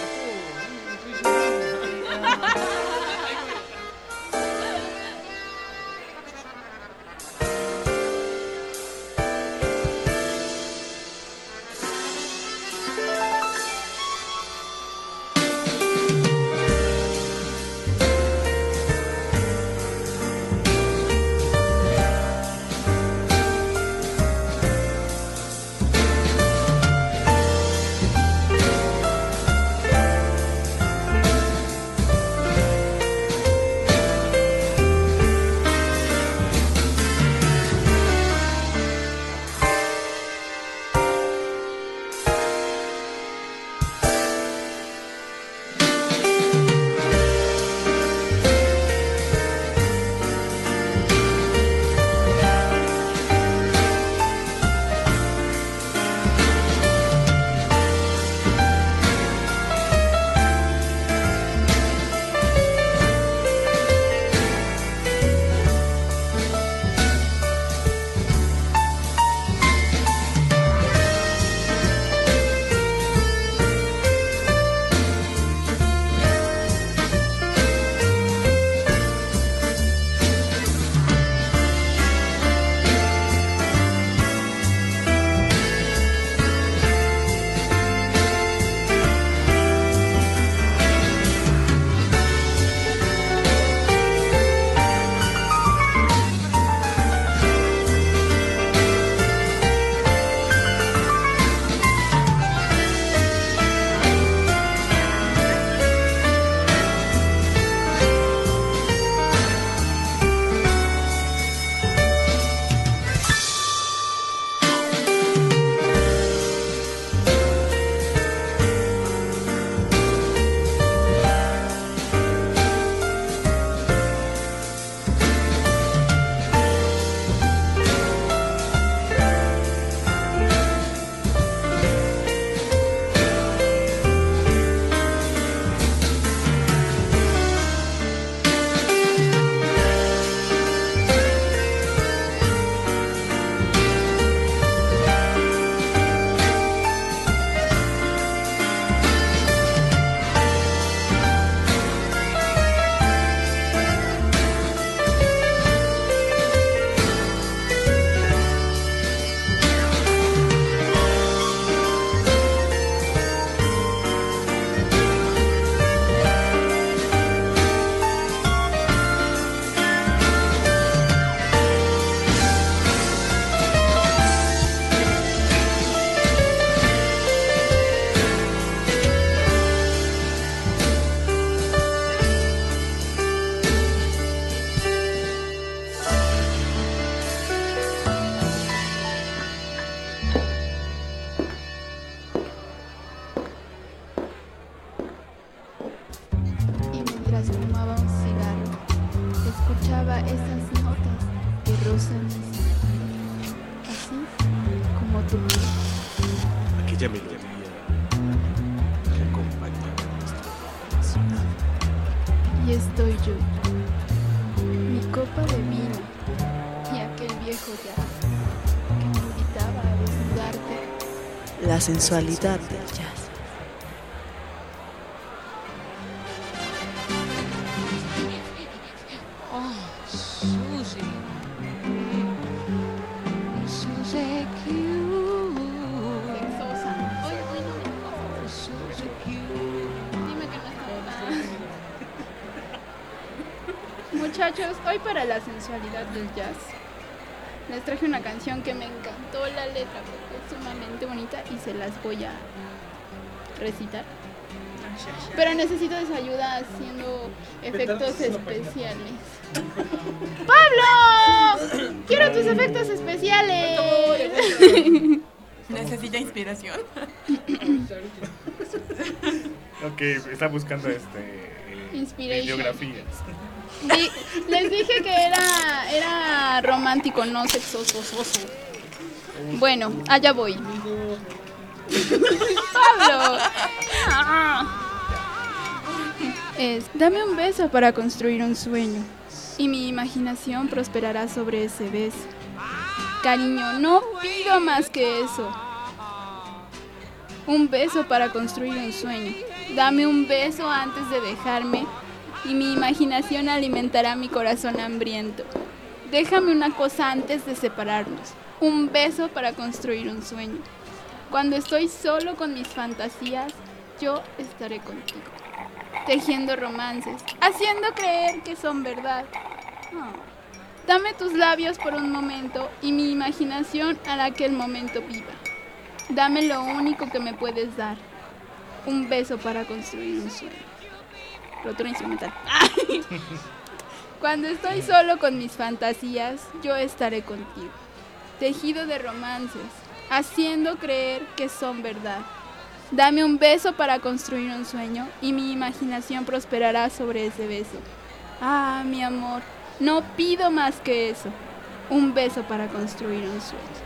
Aquella melodía que acompaña nuestro Y estoy yo, mi copa de vino dijo jazz, que me invitaba a desnudarte. La sensualidad del jazz. Oh, Susie. Susie cute. Sexosa. Hoy, hoy no me gusta. Susie cute. Dime que no está. Muchachos, hoy para la sensualidad del jazz les traje una canción que me encantó la letra porque es sumamente bonita y se las voy a recitar. Pero necesito de su ayuda haciendo efectos especiales. ¡Pablo! ¡Quiero tus efectos especiales! Necesita inspiración. Ok, está buscando este eh, Inspiration. bibliografías. Di- les dije que era, era romántico, no sexoso. Bueno, allá voy. Pablo. Ah. Es, dame un beso para construir un sueño y mi imaginación prosperará sobre ese beso. Cariño, no pido más que eso. Un beso para construir un sueño. Dame un beso antes de dejarme y mi imaginación alimentará mi corazón hambriento. Déjame una cosa antes de separarnos. Un beso para construir un sueño. Cuando estoy solo con mis fantasías, yo estaré contigo. Tejiendo romances, haciendo creer que son verdad. Oh. Dame tus labios por un momento y mi imaginación hará que el momento viva. Dame lo único que me puedes dar. Un beso para construir un sueño. Rotura instrumental. Cuando estoy solo con mis fantasías, yo estaré contigo. Tejido de romances, haciendo creer que son verdad. Dame un beso para construir un sueño y mi imaginación prosperará sobre ese beso. Ah, mi amor, no pido más que eso. Un beso para construir un sueño.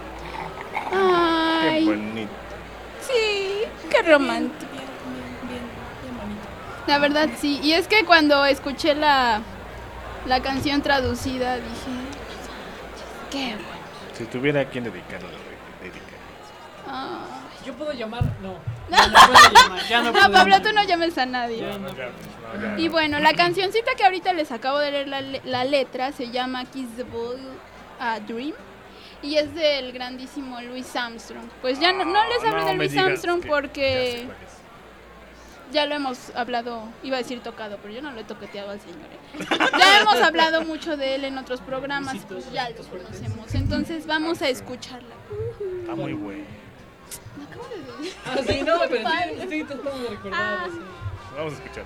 Ay, Qué bonito. sí, qué romántico. Bien, bien, bien, bien bonito. La verdad sí, y es que cuando escuché la, la canción traducida dije, qué bueno. Si tuviera a quien dedicarlo, dedicaría. Ah. Yo puedo llamar, no. Ya no puedo llamar, ya no No, puedo Pablo, llamar. tú no llames a nadie. Ya no. No, ya, no, ya, Y no. bueno, la cancioncita que ahorita les acabo de leer la, le- la letra se llama Kiss the Boy a Dream y es del grandísimo Louis Armstrong. Pues ya no, no les hablo No de me Louis digas Armstrong que- porque ya sé cuál es. ya lo hemos hablado, iba a decir tocado, pero yo no lo he toqueteado al señor. ¿eh? Ya hemos hablado mucho de él en otros programas, pues ya lo conocemos. Entonces vamos a escucarla. Está muy bueno. Me acabo de decir. Ah, sí, no, pero Padre. sí, estoy tratando de recordar. Ah. sí. Vamos a escuchar.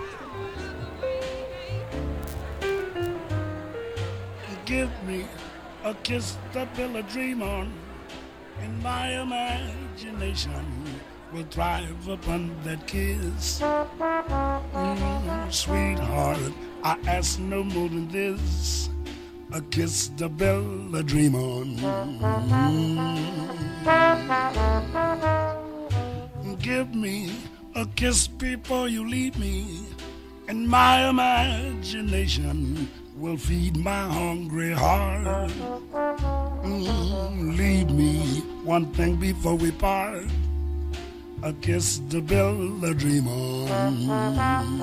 Give me a kiss to build a dream on, and my imagination will thrive upon that kiss. Mm, sweetheart, I ask no more than this, a kiss to build a dream on. Mm. Give me a kiss before you leave me, and my imagination will feed my hungry heart. Mm, leave me one thing before we part, a kiss to build a dream on.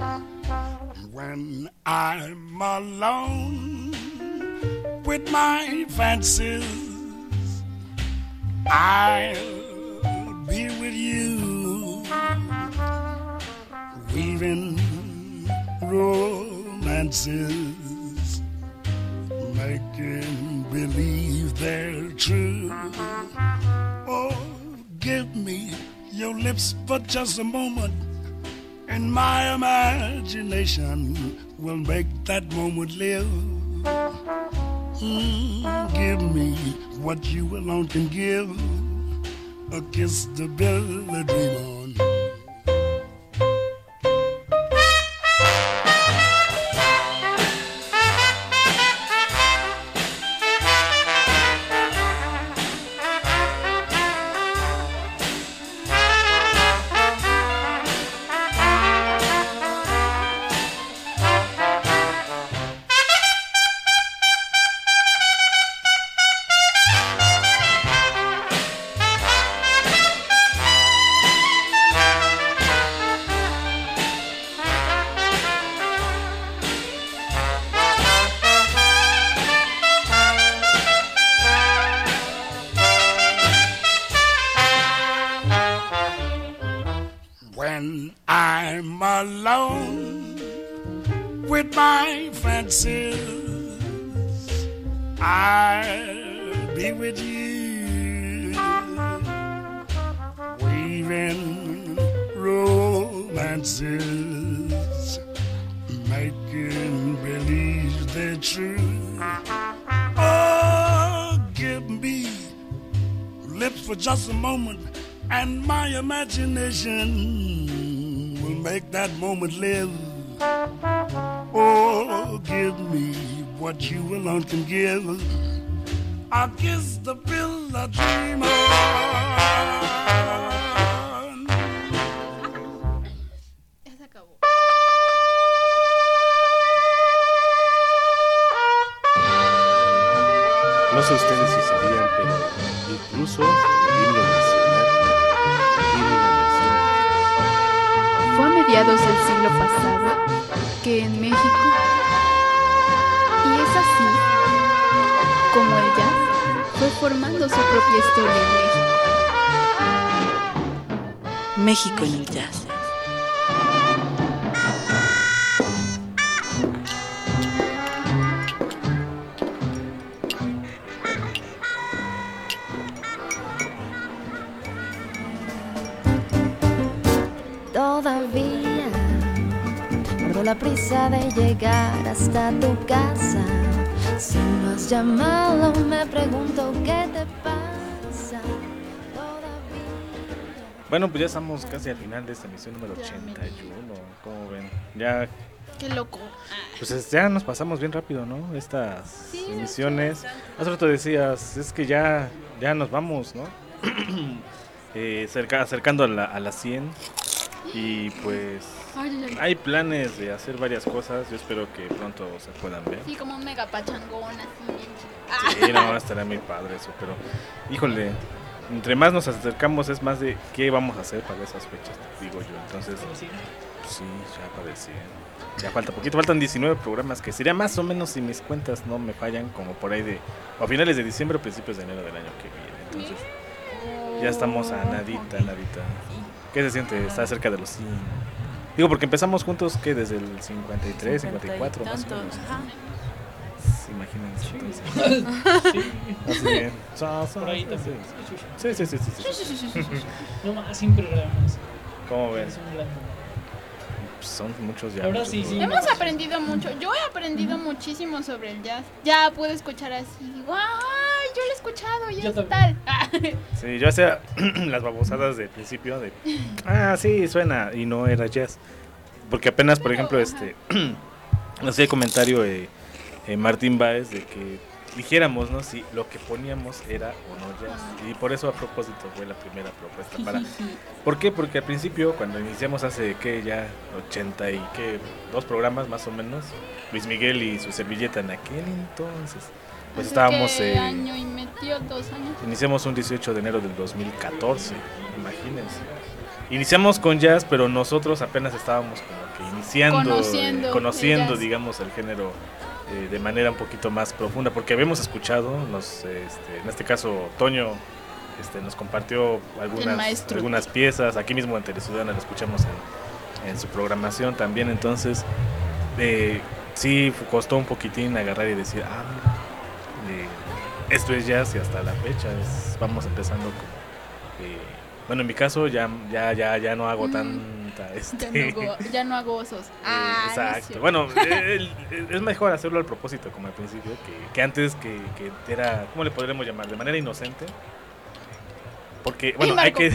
When I'm alone with my fancies, I'll be with you, weaving romances, making believe they're true. Oh, give me your lips for just a moment, and my imagination will make that moment live. Mm, give me what you alone can give, a kiss to build a dream on. alone with my fancies. I'll be with you, weaving romances, making believe they're true. Oh, give me lips for just a moment, and my imagination will make that moment live. Oh, give me what you alone can give. I'll kiss the pill I dream on. Ya se acabó. No sé ustedes si sabían, pero incluso el himno nacional tiene una versión. Fue a mediados del siglo pasado que en México, y es así como el jazz fue formando su propia historia en México. México en el jazz. Todavía guardo la prisa de llegar hasta tu casa. Si no has llamado, me pregunto qué te pasa. Bueno, pues ya estamos casi al final de esta emisión número ochenta y uno. ¿Cómo ven? Ya. Qué loco. Pues es- ya nos pasamos bien rápido, ¿no? Estas Sí, emisiones. Hace rato decías, es que ya, ya nos vamos, ¿no? eh, cerca, acercando a la, a las cien. Y pues Ay, ay, ay. hay planes de hacer varias cosas. Yo espero que pronto se puedan ver. Sí, como un mega pachangón así bien chido. Sí, no, estará muy padre eso, pero híjole, entre más nos acercamos es más de qué vamos a hacer para esas fechas, digo yo. Entonces, pues sí, ya parecía. Ya falta poquito, faltan diecinueve programas, que sería más o menos, si mis cuentas no me fallan, como por ahí de, o a finales de diciembre o principios de enero del año que viene. Entonces, ya estamos a nadita, nadita. ¿Qué se siente? Está cerca de los cien. Digo, porque empezamos juntos, que desde el cincuenta y tres, cincuenta y cuatro, más o Tanto, menos. ajá. Imagínense, entonces. Sí. Así bien. So, so, Por ahí sí, también. Sí, sí, sí, sí, sí. Sí, sí, sí, sí, sí, sí. No más, siempre grabamos. ¿Cómo ven? Es un gran momento. Son muchos ya. Ahora muchos sí, sí. programas. Hemos aprendido mucho. Yo he aprendido muchísimo sobre el jazz. Ya puedo escuchar así. ¡Guay! Yo lo he escuchado y Yo es también. tal. Sí, yo hacía las babosadas del principio de, ah, sí, suena, y no era jazz. Porque apenas, por ejemplo, este, hacía el comentario eh, eh, Martín Báez de que dijéramos, ¿no? Si lo que poníamos era o no jazz. Y por eso, a propósito, fue la primera propuesta para... ¿Por qué? Porque al principio, cuando iniciamos hace, ¿qué? Ya ochenta y, ¿qué? Dos programas más o menos, Luis Miguel y su servilleta en aquel entonces, pues estábamos... ¿Qué eh, año y metió? ¿Dos años? Iniciamos un dieciocho de enero del dos mil catorce, imagínense. Iniciamos con jazz, pero nosotros apenas estábamos como que iniciando, Conociendo eh, conociendo el jazz. digamos, el género eh, de manera un poquito más profunda, porque habíamos escuchado, nos, eh, este, en este caso Toño este, nos compartió algunas, maestro. algunas piezas, aquí mismo en Teleciudadana lo escuchamos en, en su programación también, entonces eh, sí costó un poquitín agarrar y decir, ah, mira, eh, esto es jazz y hasta la fecha es, vamos empezando como... Eh, bueno, en mi caso ya ya ya ya no hago tanta este Ya no, go- ya no hago osos. Ah, no es exacto. cierto. Bueno, el- el- es mejor hacerlo al propósito, como al principio, que, que antes que, que era, ¿cómo le podríamos llamar? De manera inocente. Porque, bueno, hay que...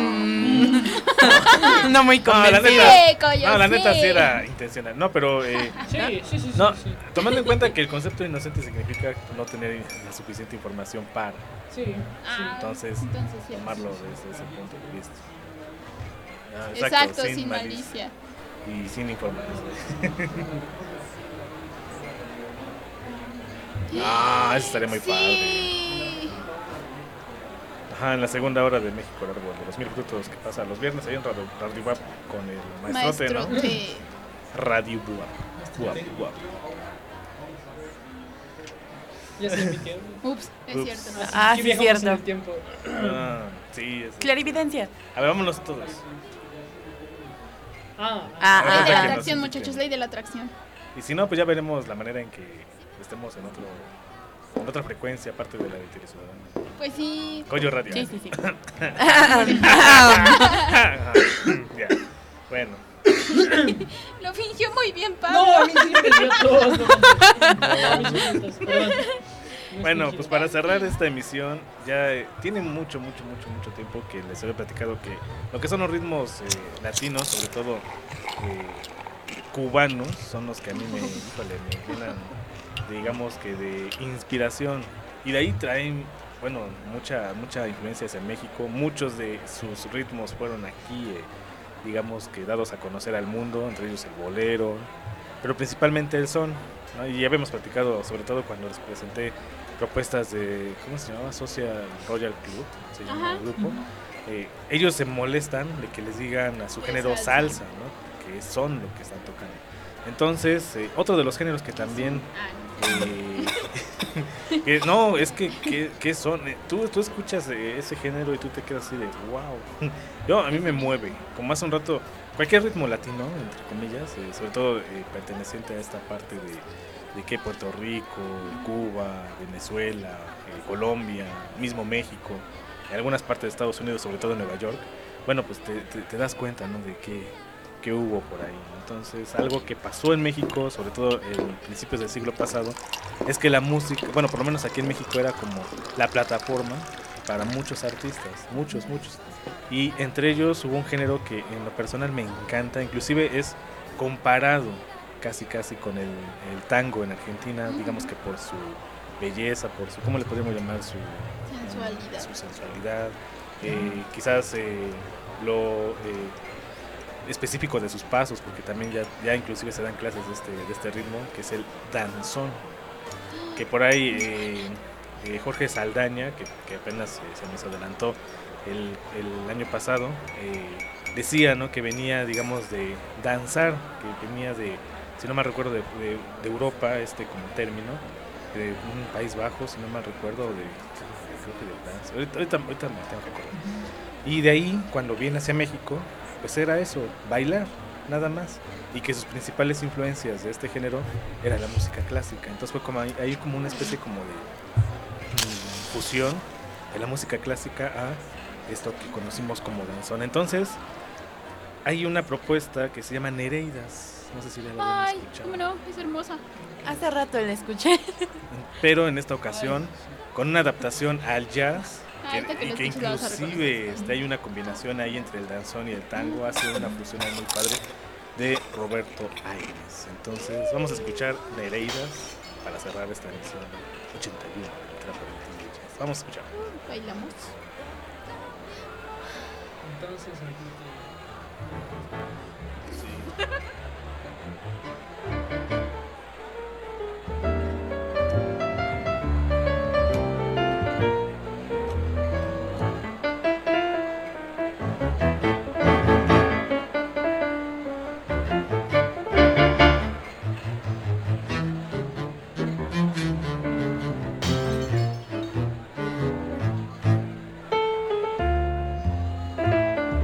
No muy No, la convencido. neta, Sí, coño, no, la neta sí. sí era intencional. No, pero... eh, Sí, sí, sí, sí, no, sí. tomando en cuenta que el concepto de inocente significa no tener la suficiente información para... Sí, sí. Ah, Entonces, entonces sí. tomarlo desde ese punto de vista. Ah, Exacto, sin malicia. Y sin información. Ah, eso estaría muy padre. Sí. Ajá, en la segunda hora de México Largo, de los mil frutos que pasa los viernes ahí en Radio, Radio Wap con el maestrote, ¿no? Maestrote. Radio Wap. Wap, Wap. Ya se emitieron. Ups, es Ups. cierto. No. Ah, Aquí sí, viajamos en cierto. el tiempo. Ah, sí, es- Clarividencia. A ver, vámonos todos. Ah, Ah, Ahora ley de que la nos atracción, inviten. muchachos, ley de la atracción. Y si no, pues ya veremos la manera en que estemos en otro en otra frecuencia, aparte de la de Tele Ciudadana. Pues sí. Coyo Radio. Sí, sí, sí. Ya. Bueno. Lo fingió muy bien, Pablo. No, a mí sí me dio tos. No, a mí sí me dio tos, perdón. Bueno, pues para cerrar esta emisión, ya eh, tiene mucho, mucho, mucho, mucho tiempo que les había platicado que lo que son los ritmos eh, latinos, sobre todo eh, cubanos, son los que a mí me, híjole, me llenan, digamos que de inspiración. Y de ahí traen, bueno, mucha, mucha influencia hacia México. Muchos de sus ritmos fueron aquí, eh, digamos que dados a conocer al mundo, entre ellos el bolero, pero principalmente el son, ¿no? Y ya habíamos platicado, sobre todo cuando les presenté propuestas de, ¿cómo se llamaba? Social Royal Club, se llama Ajá. el grupo. Eh, ellos se molestan de que les digan a su De género salsa. salsa, ¿no? Que son lo que están tocando. Entonces, eh, otro de los géneros que también... eh, que, no, es que, que, que son... eh, tú, tú escuchas eh, ese género y tú te quedas así de, wow. Yo, a mí me mueve, como hace un rato, cualquier ritmo latino, entre comillas, eh, sobre todo eh, perteneciente a esta parte de, de que Puerto Rico, Cuba, Venezuela, eh, Colombia, mismo México, en algunas partes de Estados Unidos, sobre todo en Nueva York, bueno, pues te, te, te das cuenta, ¿no? De qué, qué hubo por ahí. Entonces, algo que pasó en México, sobre todo en principios del siglo pasado, es que la música, bueno, por lo menos aquí en México era como la plataforma para muchos artistas, muchos, muchos. Y entre ellos hubo un género que en lo personal me encanta, inclusive es comparado casi casi con el, el tango en Argentina, digamos que por su belleza, por su, ¿cómo le podríamos llamar? Su Sensualidad. Su sensualidad, eh, quizás eh, lo eh, específico de sus pasos, porque también ya, ya inclusive se dan clases de este, de este ritmo, que es el danzón, que por ahí eh, eh, Jorge Saldaña, que, que apenas eh, se nos adelantó el, el año pasado, eh, decía, ¿no? Que venía, digamos, de danzar, que venía de, si no mal recuerdo, de, de, de Europa, este como término, de un País Bajo, si no mal recuerdo, de, creo que de danza. Ahorita, ahorita, ahorita me tengo que acordar. Y de ahí, cuando viene hacia México, pues era eso, bailar, nada más. Y que sus principales influencias de este género era la música clásica. Entonces fue como ahí, ahí como una especie como de mm, fusión de la música clásica a esto que conocimos como danzón. Entonces, hay una propuesta que se llama Nereidas. No sé si ya la habían Ay, escuchado. cómo no, es hermosa. Hace rato la escuché. Pero en esta ocasión, con una adaptación al jazz, Ah, que, ahorita que y lo que escuches la vas a inclusive reconocer. este, hay una combinación ahí entre el danzón y el tango, ha sido una fusión ahí muy padre, de Roberto Aires. Entonces, vamos a escuchar Nereidas para cerrar esta emisión ochenta y uno del Trampa del Tigre Jazz. Vamos a escuchar. Bailamos. Entonces, aquí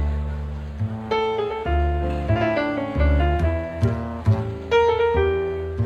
Thank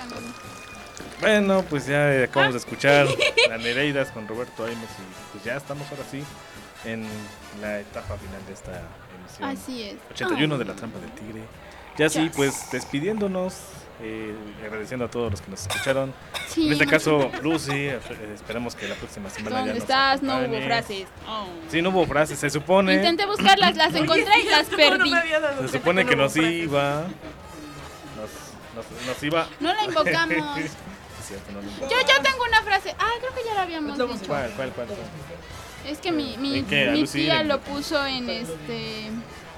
Bueno, pues ya eh, acabamos de escuchar las Nereidas con Roberto Aimos y pues ya estamos ahora sí en la etapa final de esta emisión. Así es. ochenta y uno Oh. de la Trampa del Tigre. Ya sí, Yes. pues despidiéndonos, eh, agradeciendo a todos los que nos escucharon. Sí, en este muchas caso, gracias. Lucy, eh, esperemos que la próxima semana ya ¿Dónde nos estás? No hubo acompañe. frases. Oh. Sí, no hubo frases, se supone. Intenté buscarlas, las encontré y las perdí. Se supone que nos iba. Nos, nos, nos iba. No la invocamos. Es cierto, no la Yo, invocamos. yo tengo una frase. Ah, creo que ya la habíamos dicho. ¿Cuál, cuál, cuál? cuál? Es que mi, mi, ¿En qué? ¿A mi Lucy? tía ¿En- lo puso en este.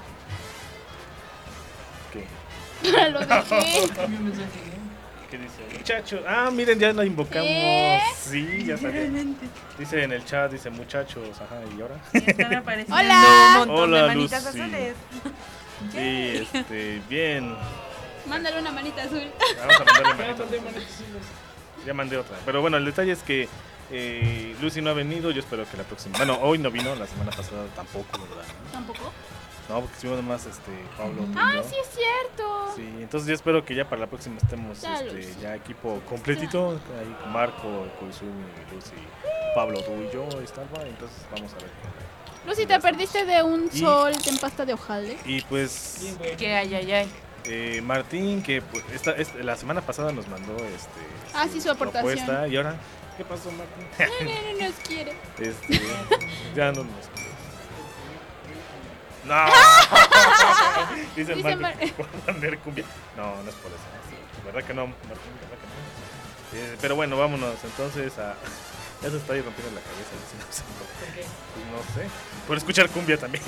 ¿Qué? Lo dejé. ¿Qué dice? Muchachos. Ah, miren, ya la invocamos. ¿Eh? Sí, ya salió. Dice en el chat, dice muchachos. Ajá, ¿y ahora? Están apareciendo Hola. un montón Hola, de manitas Lucy. azules. Sí, este, bien. Mándale una manita azul. Vamos a mandarle manita. Ya mandé otra. Pero bueno, el detalle es que eh, Lucy no ha venido. Yo espero que la próxima. Bueno, hoy no vino, la semana pasada tampoco, ¿verdad? ¿Tampoco? No, porque estuvimos más este, Pablo. tú y Ah, yo. sí es cierto. Sí, entonces yo espero que ya para la próxima estemos Ya, este, Lucy. ya equipo completito. Ahí con Marco, Koizumi, Lucy, Pablo, tú y yo, Estalva. Entonces vamos a ver. Lucy, te perdiste de un Y- sol en pasta de hojaldre. Y pues. Que ay, ay, ay. Eh, Martín, que pues, esta, esta- la semana pasada nos mandó este, Ah, sí, su aportación. propuesta. Y ahora, ¿qué pasó, Martín? No, no, no nos quiere. Este, ya no nos quiere. No. Dice Dice Marco Mar- que por poner cumbia. No, no es por eso. ¿Verdad que no, Martín? ¿Verdad que no? Eh, pero bueno, vámonos entonces a. Ya se está ahí rompiendo la cabeza. dice, No sé, por qué. Pues no sé. Por escuchar cumbia también.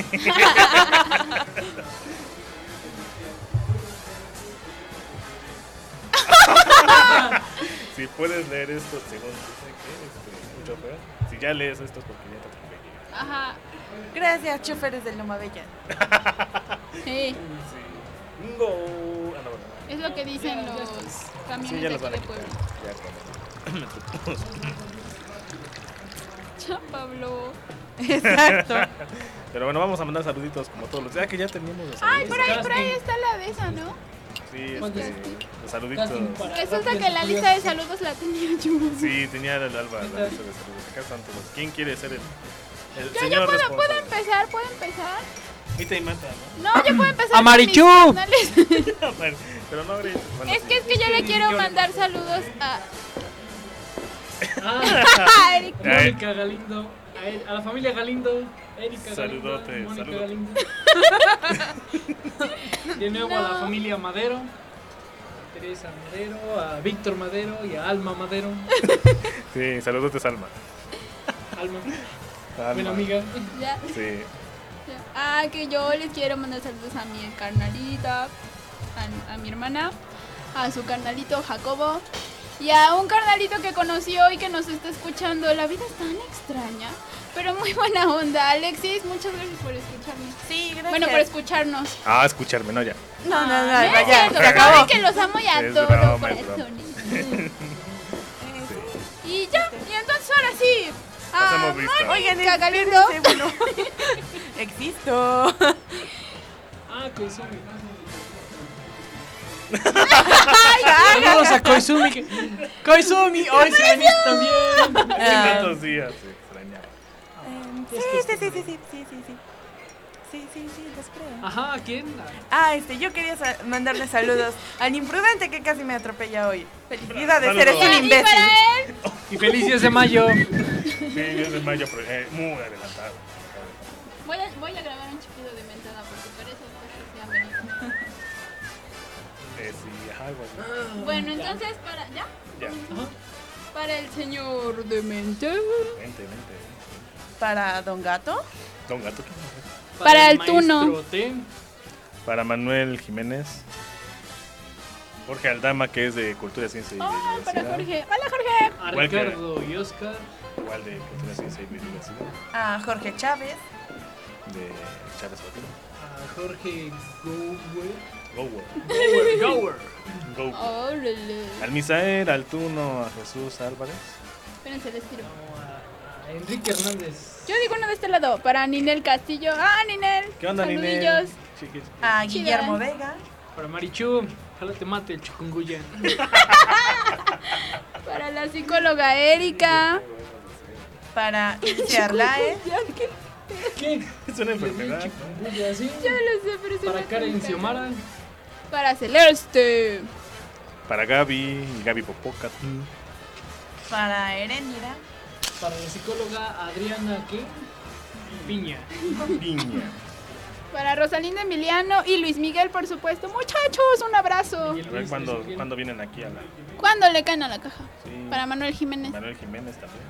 Si puedes leer esto, según dice que este, un chofer, si ya lees esto es porque ya te atropellé. Ajá. Gracias, choferes del Loma Bella. Sí. Go. Ah, no, bueno. Es lo que dicen los camiones Sí, ya de los aquí van a de quitar. Puebla. Ya con Ya, Pablo. Exacto. Pero bueno, vamos a mandar saluditos como todos los días. Ah, que ya teníamos los Ay, saluditos. por ahí, por ahí está la de esa, ¿no? Sí, este, los saluditos. Resulta que la lista de saludos la tenía yo. Sí, tenía el Alba la lista de saludos. Acá están todos. ¿Quién quiere ser el, el Yo, señor yo puedo, responsable? puedo empezar, puedo empezar. Mita y mata, ¿no? No, yo puedo empezar. ¡A con Marichú! mis canales. Bueno, pero no abrí. Bueno, Es sí. que es que yo le quiero mandar saludos a. Ah, Eric. Mónica Galindo. A, él- a la familia Galindo. Erika Saludote, Galindo. Mónica saludote. Galindo. De nuevo a la familia Madero. Teresa Madero, a Víctor Madero y a Alma Madero. Sí, saludote, Salma. Alma, Alma. buena amiga. Ya. Sí. Ah, que yo les quiero mandar saludos a mi carnalita, a, a mi hermana, a su carnalito Jacobo y a un carnalito que conocí hoy que nos está escuchando. La vida es tan extraña, pero muy buena onda. Alexis, muchas gracias por escucharme. Sí, gracias. Bueno, por escucharnos. Ah, escucharme, no ya. No, no, no, Ah, no, no es ya, cierto, se acabó. saben que los amo y a Es todo broma, es corazones. Y ya, y entonces ahora sí. Pasemos Ah, lista. Oigan, Mónica Galindo. espérense, bueno. Existo. Ah, Koizumi. Saludos a Koizumi. que- Koizumi, hoy sí veniste también. Hace tantos días se extrañaba. Em, Sí, sí, sí, sí, sí, sí, sí, sí. Sí, sí, sí, los creo. Ajá, ¿a quién? Ah, este, yo quería sa- mandarle saludos al imprudente que casi me atropella hoy. Felicidades, Saludos. eres un Y imbécil. para él, Y feliz diez de mayo. Sí, diez de mayo, pero eh, muy adelantado. voy a, voy a grabar un chiquido de mentada porque parece que ya me Eh, sí, ajá, igual. Bueno, entonces para. ¿Ya? Ya. Para el señor Demente. Vente, vente. Para Don Gato. Don Gato, ¿quién es? Para el maestro Tuno. T. Para Manuel Jiménez. Jorge Aldama, que es de Cultura, Ciencia y Oh, para Biodiversidad. Jorge. Hola, Jorge. A Igual que- Ricardo y Oscar. Igual de Cultura, Ciencia y Biodiversidad. A Jorge Chávez. De Chávez Joaquín. A Jorge Gower. Gower. Gower. Gower. Gower. Órale. Al Misael, al Tuno, a Jesús Álvarez. Espérense, les tiro. A Enrique Hernández. Yo digo uno de este lado. Para Ninel Castillo. Ah, Ninel. ¿Qué onda, Saludillos. Ninel? Chiquis. A Chida. Guillermo Vega. Para Marichu. Ojalá te mate el chikungunya. Para la psicóloga Erika. Para iniciarla, ¿eh? ¿Qué? Es una enfermedad. Chikungunya, ¿sí? Yo lo sé, pero se Para me Karen toca. Xiomara. Para Celeste. Para Gaby y Gaby Popocatl. Para Erendira. Para la psicóloga Adriana, ¿qué? Piña. Piña. Para Rosalinda Emiliano y Luis Miguel, por supuesto. Muchachos, un abrazo. A ver cuándo, cuándo vienen aquí a la... ¿Cuándo le caen a la caja? Sí. Para Manuel Jiménez. Manuel Jiménez también.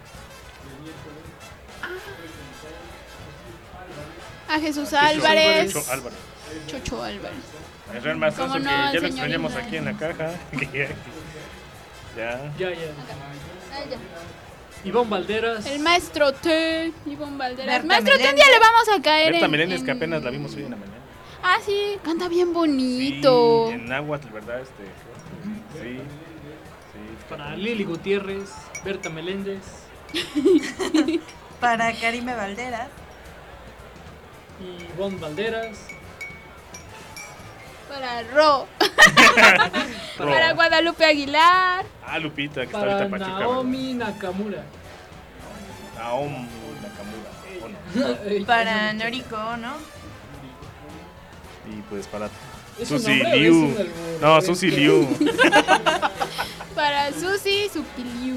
A Jesús Jesús Álvarez. Chocho Álvarez. Chocho Álvarez. A Real Maestro, ¿Cómo que no, ya lo señorita? extrañamos aquí en la caja. Ya. Ya, ya. Ah, ya. Ivonne Valderas. El maestro T. Ivonne Valderas. Berta Maestro T, un Meléndez. día le vamos a caer Berta en, Meléndez, en- que apenas la vimos hoy en la mañana. Ah, sí, canta bien bonito. Sí, en náhuatl, ¿verdad? Este, sí. Sí. Para Lili Gutiérrez. Berta Meléndez. Para Karime Valderas. Ivonne Valderas. Para Ro. Ro. Para Guadalupe Aguilar. Ah, Lupita, que está Para ahorita en Pachuca. Naomi Nakamura. ¿verdad? Naomi Nakamura. ¿o no? Para Noriko, ¿no? Y pues para ¿Es un Susi nombre o Liu. es un albur? No, Es Susi que- Liu. Para Susi Supiliu.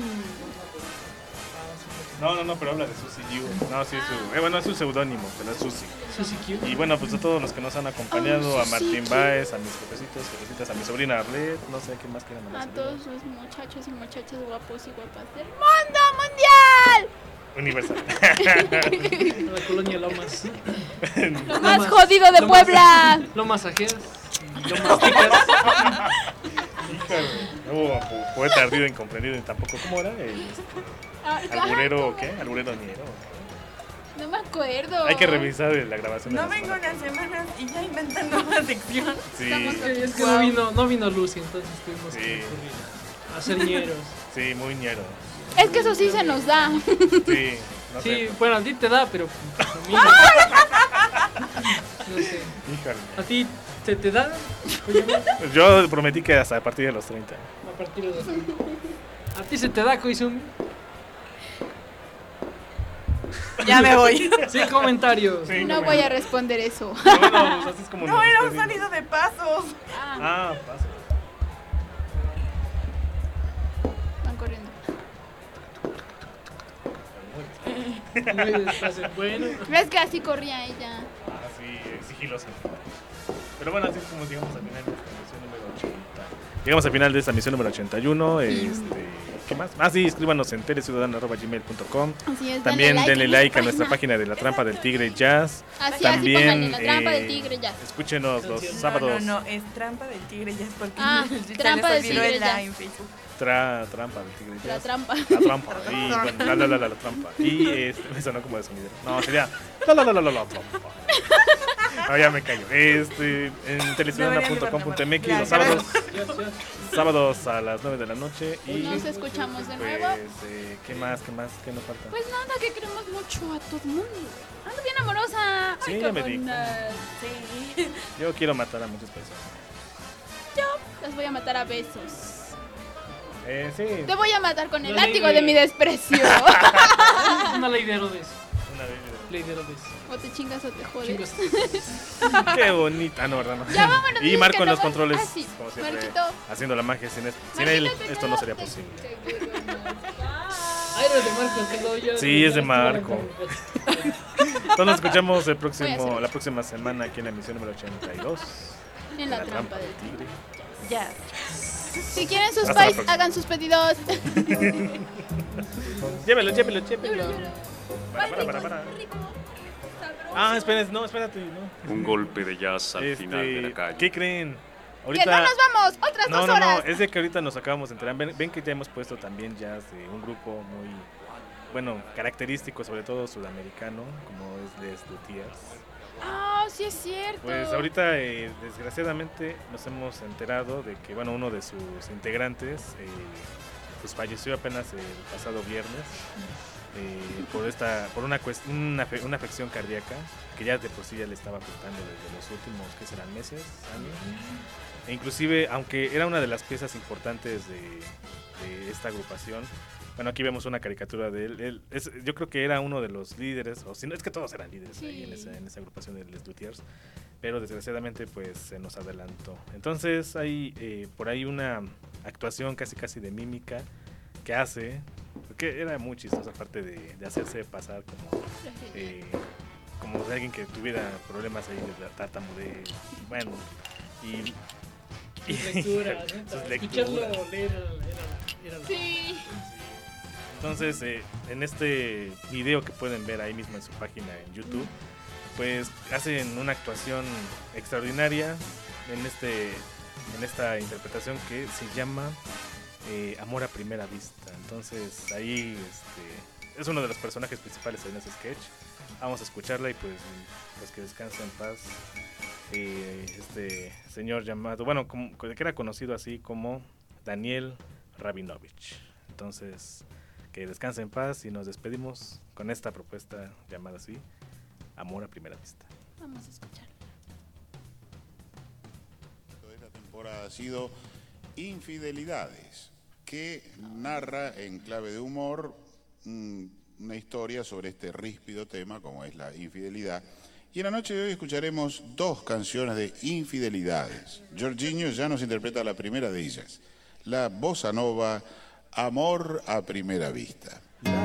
No, no, no, pero habla de Susi Liu. No, sí, es su, eh, bueno, es su seudónimo, pero es Susi. Susi Q. Y bueno, pues a todos los que nos han acompañado, Oh, a Martín Susi. Báez, a mis jefecitos, jefecitas, a mi sobrina Arlet, no sé qué más quieran A mandar. todos los muchachos y muchachas guapos y guapas del mundo mundial. Universal. La colonia Lomas. Lo más jodido de Puebla. Lomas Ajeas. Lomas Ticas. Híjole. Hubo po- poeta ardido, incomprendido, y tampoco, ¿cómo era? El, este, Ah, alburero, ¿o ¿qué? Alburero niero. No me acuerdo. Hay que revisar la grabación de No la vengo semana. unas semanas y ya inventando una sección. Sí, Es que no vino, no vino Lucy, entonces tuvimos Sí. que recurrir a hacer ñeros. sí, muy ñero. Es que eso sí se nos da. Sí, no Sí, sé. bueno, a ti te da, pero a mí no. No sé. Híjole. ¿A ti se te da? Oye, Pues yo prometí que hasta a partir de los treinta. a partir de... ¿A ti se te da, Koizumi? Ya me voy. Sin comentarios. Sí, No voy a responder eso. No, bueno, pues así es como No, nos era un despedimos. sonido de pasos. Ah, pasa. Van corriendo. Muy despacio. Bueno, ¿Ves que así corría ella? Ah, sí, eh, sigilosa. Pero bueno, así es como llegamos al final de esta misión número ochenta. Llegamos al final de esta misión número ochenta y uno. Este, ¿qué más? Ah, sí, escríbanos en teleciudadano arroba gmail punto com. Así es, También denle denle like like en a nuestra página de La Trampa del Tigre Jazz. Así, También, así pónganle, La Trampa eh, del Tigre Jazz. Escúchenos los No, sábados. No, no, no, es trampa del tigre, ya es porque Ah, se les Trampa del olvidó Tigre en la- ya. en Facebook. Tra, trampa del Tigre La Jazz. trampa. La trampa. Y bueno, la, la, la, la, la trampa. Y este, me sonó como de sonido. No, sería la, la, la, la, la, la trampa. No, ya me callo. Este, en teleciudadano punto com punto m x los sábados, sábados a las nueve de la noche. Y Nos escuchamos de nuevo. pues, eh, ¿qué más? ¿Qué más? ¿Qué nos falta? Pues nada, que queremos mucho a todo el mundo. Ando bien amorosa. Sí, Ay, ya me qué dijo. buena. Sí. Yo quiero matar a muchas personas. Yo las voy a matar a besos. Eh, sí. Te voy a matar con el La ley látigo de- de mi desprecio. una ley de Herodes. Una vez. Ley de Herodes. O te chingas o te jodes. Chingas. Qué bonita, no, ¿verdad? No. Ya vámonos, Y dices Marco que en no los vas- controles, Ah, sí. como siempre, Marquito. haciendo la magia. Sin, es- sin él, Marquito, te esto no sería quedaste posible. seguro, no. Ay, era de Marco, que lo yo. Sí, es de Marco. Entonces nos escuchamos el Voy a próximo, hacer- la próxima semana aquí en la emisión número ochenta y dos. En la trampa del tigre. Ya. Si quieren sus Hasta la pies, próxima. hagan sus pedidos. Llévelo, llévelo, llévelo. Llévelo, llévelo. Para, para, para, para. Ah, esperen, no, espérate, no. Un golpe de jazz al Este, final de la calle. ¿Qué creen? Que no nos vamos, otras No, dos no, horas. no, es de que ahorita nos acabamos de enterar. Ven, ven que ya hemos puesto también jazz de un grupo muy, bueno, característico, sobre todo sudamericano, como es Les Luthiers. Ah, sí es cierto. Pues ahorita, eh, desgraciadamente, nos hemos enterado de que, bueno, uno de sus integrantes, eh, pues falleció apenas el pasado viernes. Eh, por esta por una, cuest- una, afe- una afección cardíaca que ya de por sí ya le estaba afectando desde los últimos, ¿qué serán? Meses, años. E inclusive, aunque era una de las piezas importantes de, de esta agrupación, bueno, aquí vemos una caricatura de él. él es, yo creo que era uno de los líderes, o si no, es que todos eran líderes sí. ahí en esa, en esa agrupación de Les Luthiers, pero desgraciadamente pues se nos adelantó. Entonces hay eh, por ahí una actuación casi casi de mímica que hace, que era muy chistosa, aparte de, de hacerse pasar como... Eh, como de alguien que tuviera problemas ahí de tartamudez, bueno, y... Sus lecturas, ¿no? Sus escucharlo lecturas. leer era, era sí. Entonces, eh, en este video que pueden ver ahí mismo en su página en YouTube, pues hacen una actuación extraordinaria en este en esta interpretación que se llama eh, Amor a Primera Vista. Entonces, ahí este, es uno de los personajes principales en ese sketch. Vamos a escucharla y pues, pues que descanse en paz eh, este señor llamado, bueno, como, que era conocido así como Daniel Rabinovich. Entonces, que descanse en paz y nos despedimos con esta propuesta llamada así, Amor a Primera Vista. Vamos a escucharla. Esta temporada ha sido Infidelidades, que narra en clave de humor mmm, una historia sobre este ríspido tema como es la infidelidad. Y en la noche de hoy escucharemos dos canciones de infidelidades. Jorginho ya nos interpreta la primera de ellas, la bossa nova Amor a Primera Vista.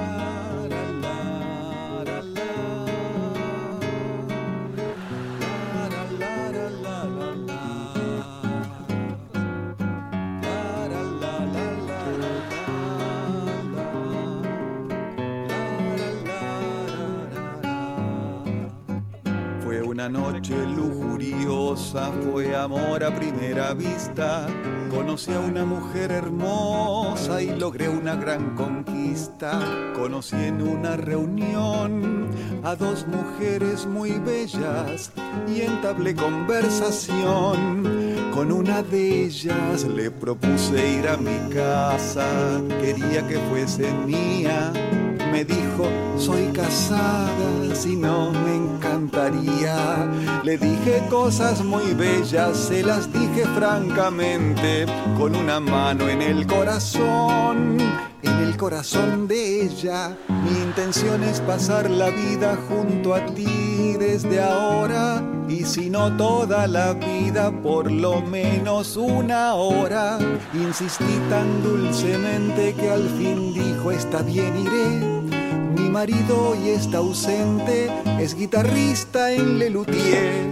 Una noche lujuriosa, fue amor a primera vista. Conocí a una mujer hermosa y logré una gran conquista. Conocí en una reunión a dos mujeres muy bellas y entablé conversación. Con una de ellas le propuse ir a mi casa, quería que fuese mía. Me dijo, soy casada, si no me encantaría. Le dije cosas muy bellas, se las dije francamente, con una mano en el corazón, en el corazón de ella. Mi intención es pasar la vida junto a ti desde ahora, y si no toda la vida, por lo menos una hora. Insistí tan dulcemente que al fin dijo, está bien, iré. Mi marido hoy está ausente, es guitarrista en Le Luthier.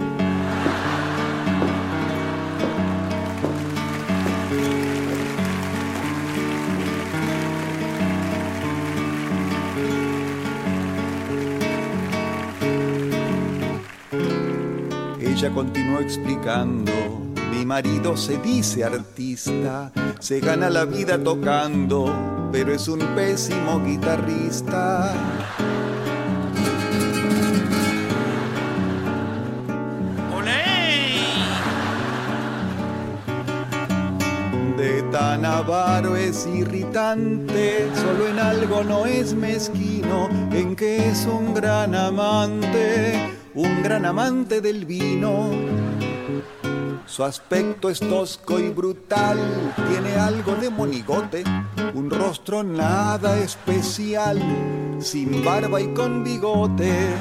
Ella continuó explicando, mi marido se dice artista, se gana la vida tocando, pero es un pésimo guitarrista. De tan avaro es irritante, solo en algo no es mezquino, en que es un gran amante, un gran amante del vino. Su aspecto es tosco y brutal, tiene algo de monigote, un rostro nada especial, sin barba y con bigote.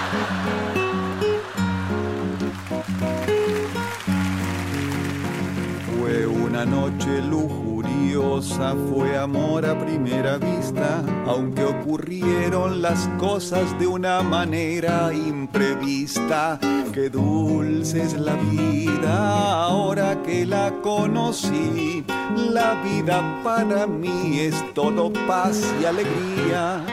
Fue una noche lujuriosa, fue amor a primera vista, aunque ocurrieron las cosas de una manera imprevista. Qué dulce es la vida ahora que la conocí, la vida para mí es todo paz y alegría.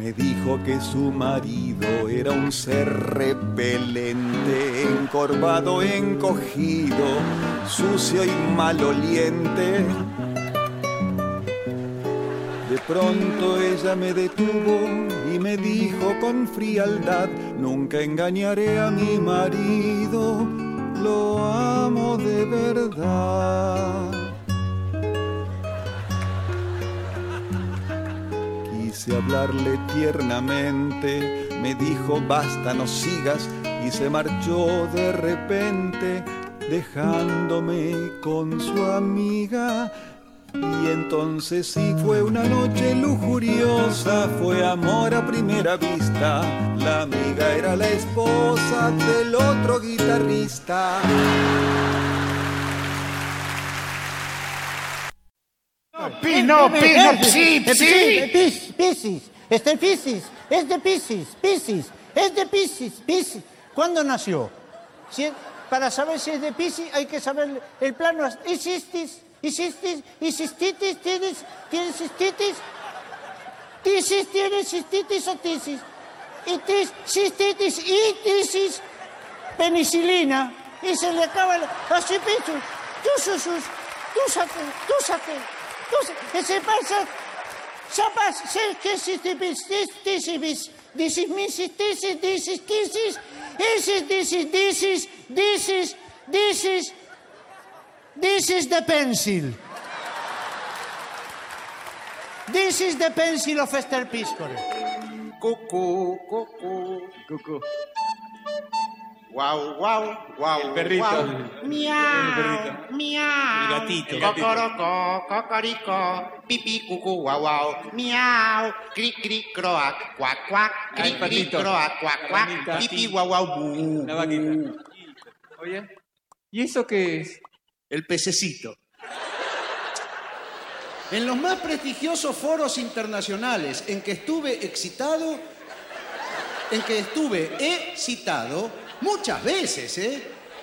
Me dijo que su marido era un ser repelente, encorvado, encogido, sucio y maloliente. De pronto ella me detuvo y me dijo con frialdad: nunca engañaré a mi marido, lo amo de verdad. Quise hablarle tiernamente, me dijo basta, no sigas, y se marchó de repente, dejándome con su amiga. Y entonces sí fue una noche lujuriosa, fue amor a primera vista. La amiga era la esposa del otro guitarrista. Pi, no, pi, no, psi, psi. Piscis, este es Piscis, es de Piscis, Piscis, es de Piscis, Piscis. ¿Cuándo nació? Si, para saber si es de Piscis hay que saber el plano. ¿Hiciste? ¿Hiciste? ¿Hicistitis? ¿Tienes? ¿Tienes cistitis? ¿Tisis? ¿Tienes cistitis o tisis? ¿Itis? ¿Cistitis? ¿Itisis? Penicilina. Y se le acaba el... Así piso. Tú sus, tú saque, tú saque. ¿Qué se pasa? ¿Sabes qué es cistitis? Dices misistisis, dices quisis. Ese dices, dices, dices, dices... This is the pencil. This is the pencil of Esther Piscore. Cucú, cucú, cucú. Guau, guau, guau. El perrito. Guau. Miau, miau. El gatito. El gatito. Cocoroco, cocorico, pipí, cucú, guau, guau. Miau, cri, cri, croac, cuac, cuac. Cri, cri, croac, cuac, cuac. Pipí, guau, guau, bu. La vaquita. Oye, ¿y eso qué es? El pececito. En los más prestigiosos foros internacionales en que estuve excitado, en que estuve excitado, muchas veces, ¿eh?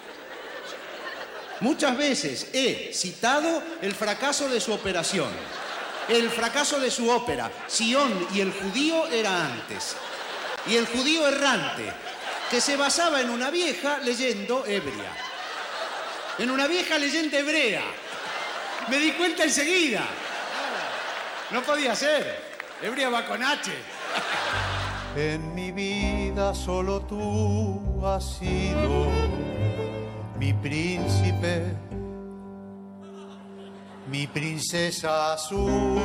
Muchas veces he citado el fracaso de su operación, el fracaso de su ópera. Sion y el judío era antes. Y el judío errante, que se basaba en una vieja leyendo ebria. En una vieja leyenda hebrea. Me di cuenta enseguida. No podía ser. Hebrea va con H. En mi vida solo tú has sido mi príncipe, mi princesa azul.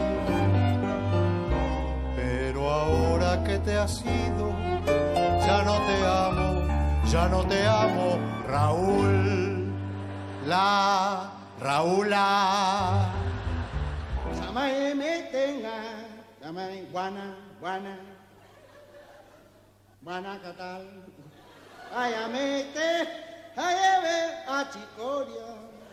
Pero ahora que te has ido, ya no te amo, ya no te amo, Raúl. La Raúla. Samae me tenga, samae guana, guana, guana catal. Ayamete, ayebe a chicoria.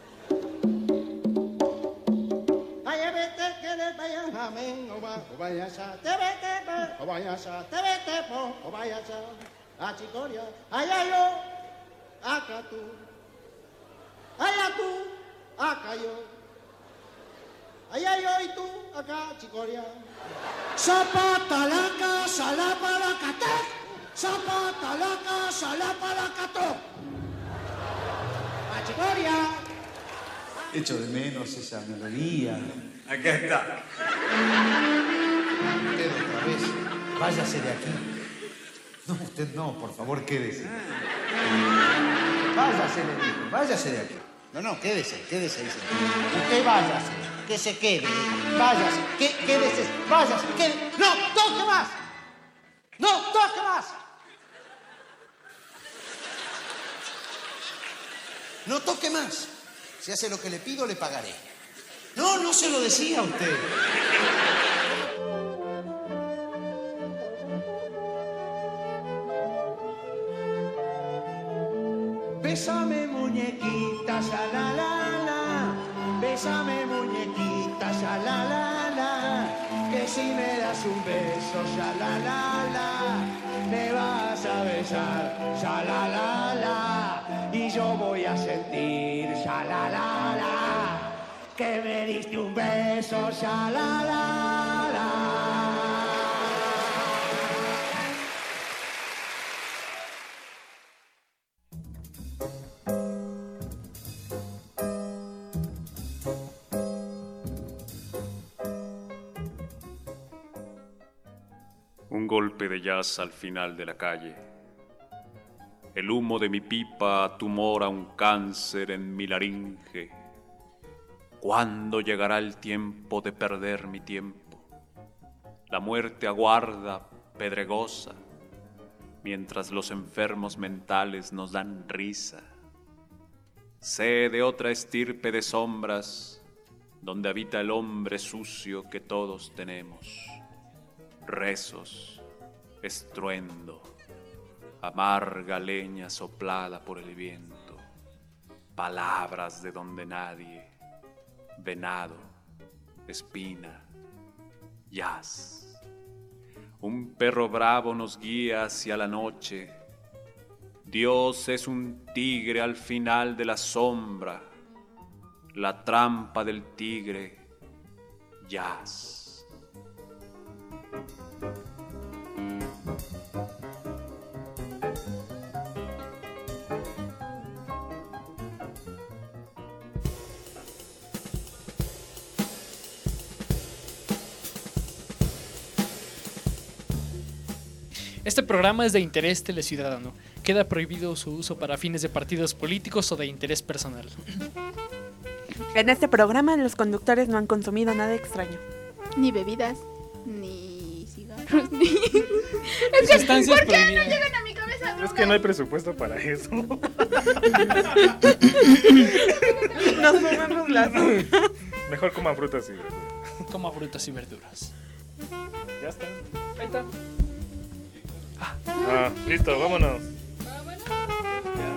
Ayebete que le vayan amén, oba, obayasa, te vete, obayasa, te vete, obayasa, a chicoria. Ayayo, acá tú. Allá tú, acá yo. Allá yo y tú, acá, chicoria. Zapata la casa, la palacate. Zapata la casa, la palacate. A chicoria. Echo de menos esa melodía. Acá está. Usted otra vez, váyase de aquí. No, usted no, por favor, quédese. Váyase, le digo, váyase de aquí. No, no, quédese, quédese, dice. Usted váyase, que se quede. Váyase, que, quédese, váyase, quédese. ¡No, toque más! ¡No, toque más! No toque más. Si hace lo que le pido, le pagaré. No, no se lo decía a usted. Bésame, muñequita, ya la la la. Bésame, muñequita, ya la la la. Que si me das un beso, ya la la la. Me vas a besar, ya la la la. Y yo voy a sentir, ya la la la. Que me diste un beso, ya la la la. Un golpe de jazz al final de la calle. El humo de mi pipa tumora un cáncer en mi laringe. ¿Cuándo llegará el tiempo de perder mi tiempo? La muerte aguarda, pedregosa, mientras los enfermos mentales nos dan risa. Sé de otra estirpe de sombras, donde habita el hombre sucio que todos tenemos. Rezos, estruendo, amarga leña soplada por el viento, palabras de donde nadie, venado, espina, jazz. Un perro bravo nos guía hacia la noche. Dios es un tigre al final de la sombra, la trampa del tigre, jazz. Este programa es de interés teleciudadano. Queda prohibido su uso para fines de partidos políticos o de interés personal. En este programa los conductores no han consumido nada extraño. Ni bebidas, ni cigarros, ni... Es que, Sustancias ¿por qué no prohibidas. llegan a mi cabeza? Es que no hay presupuesto para eso. Nos comemos las... Mejor coman frutas y verduras. Coma frutas y verduras. Ya está. Ahí está. Ah, listo, vámonos. Ya.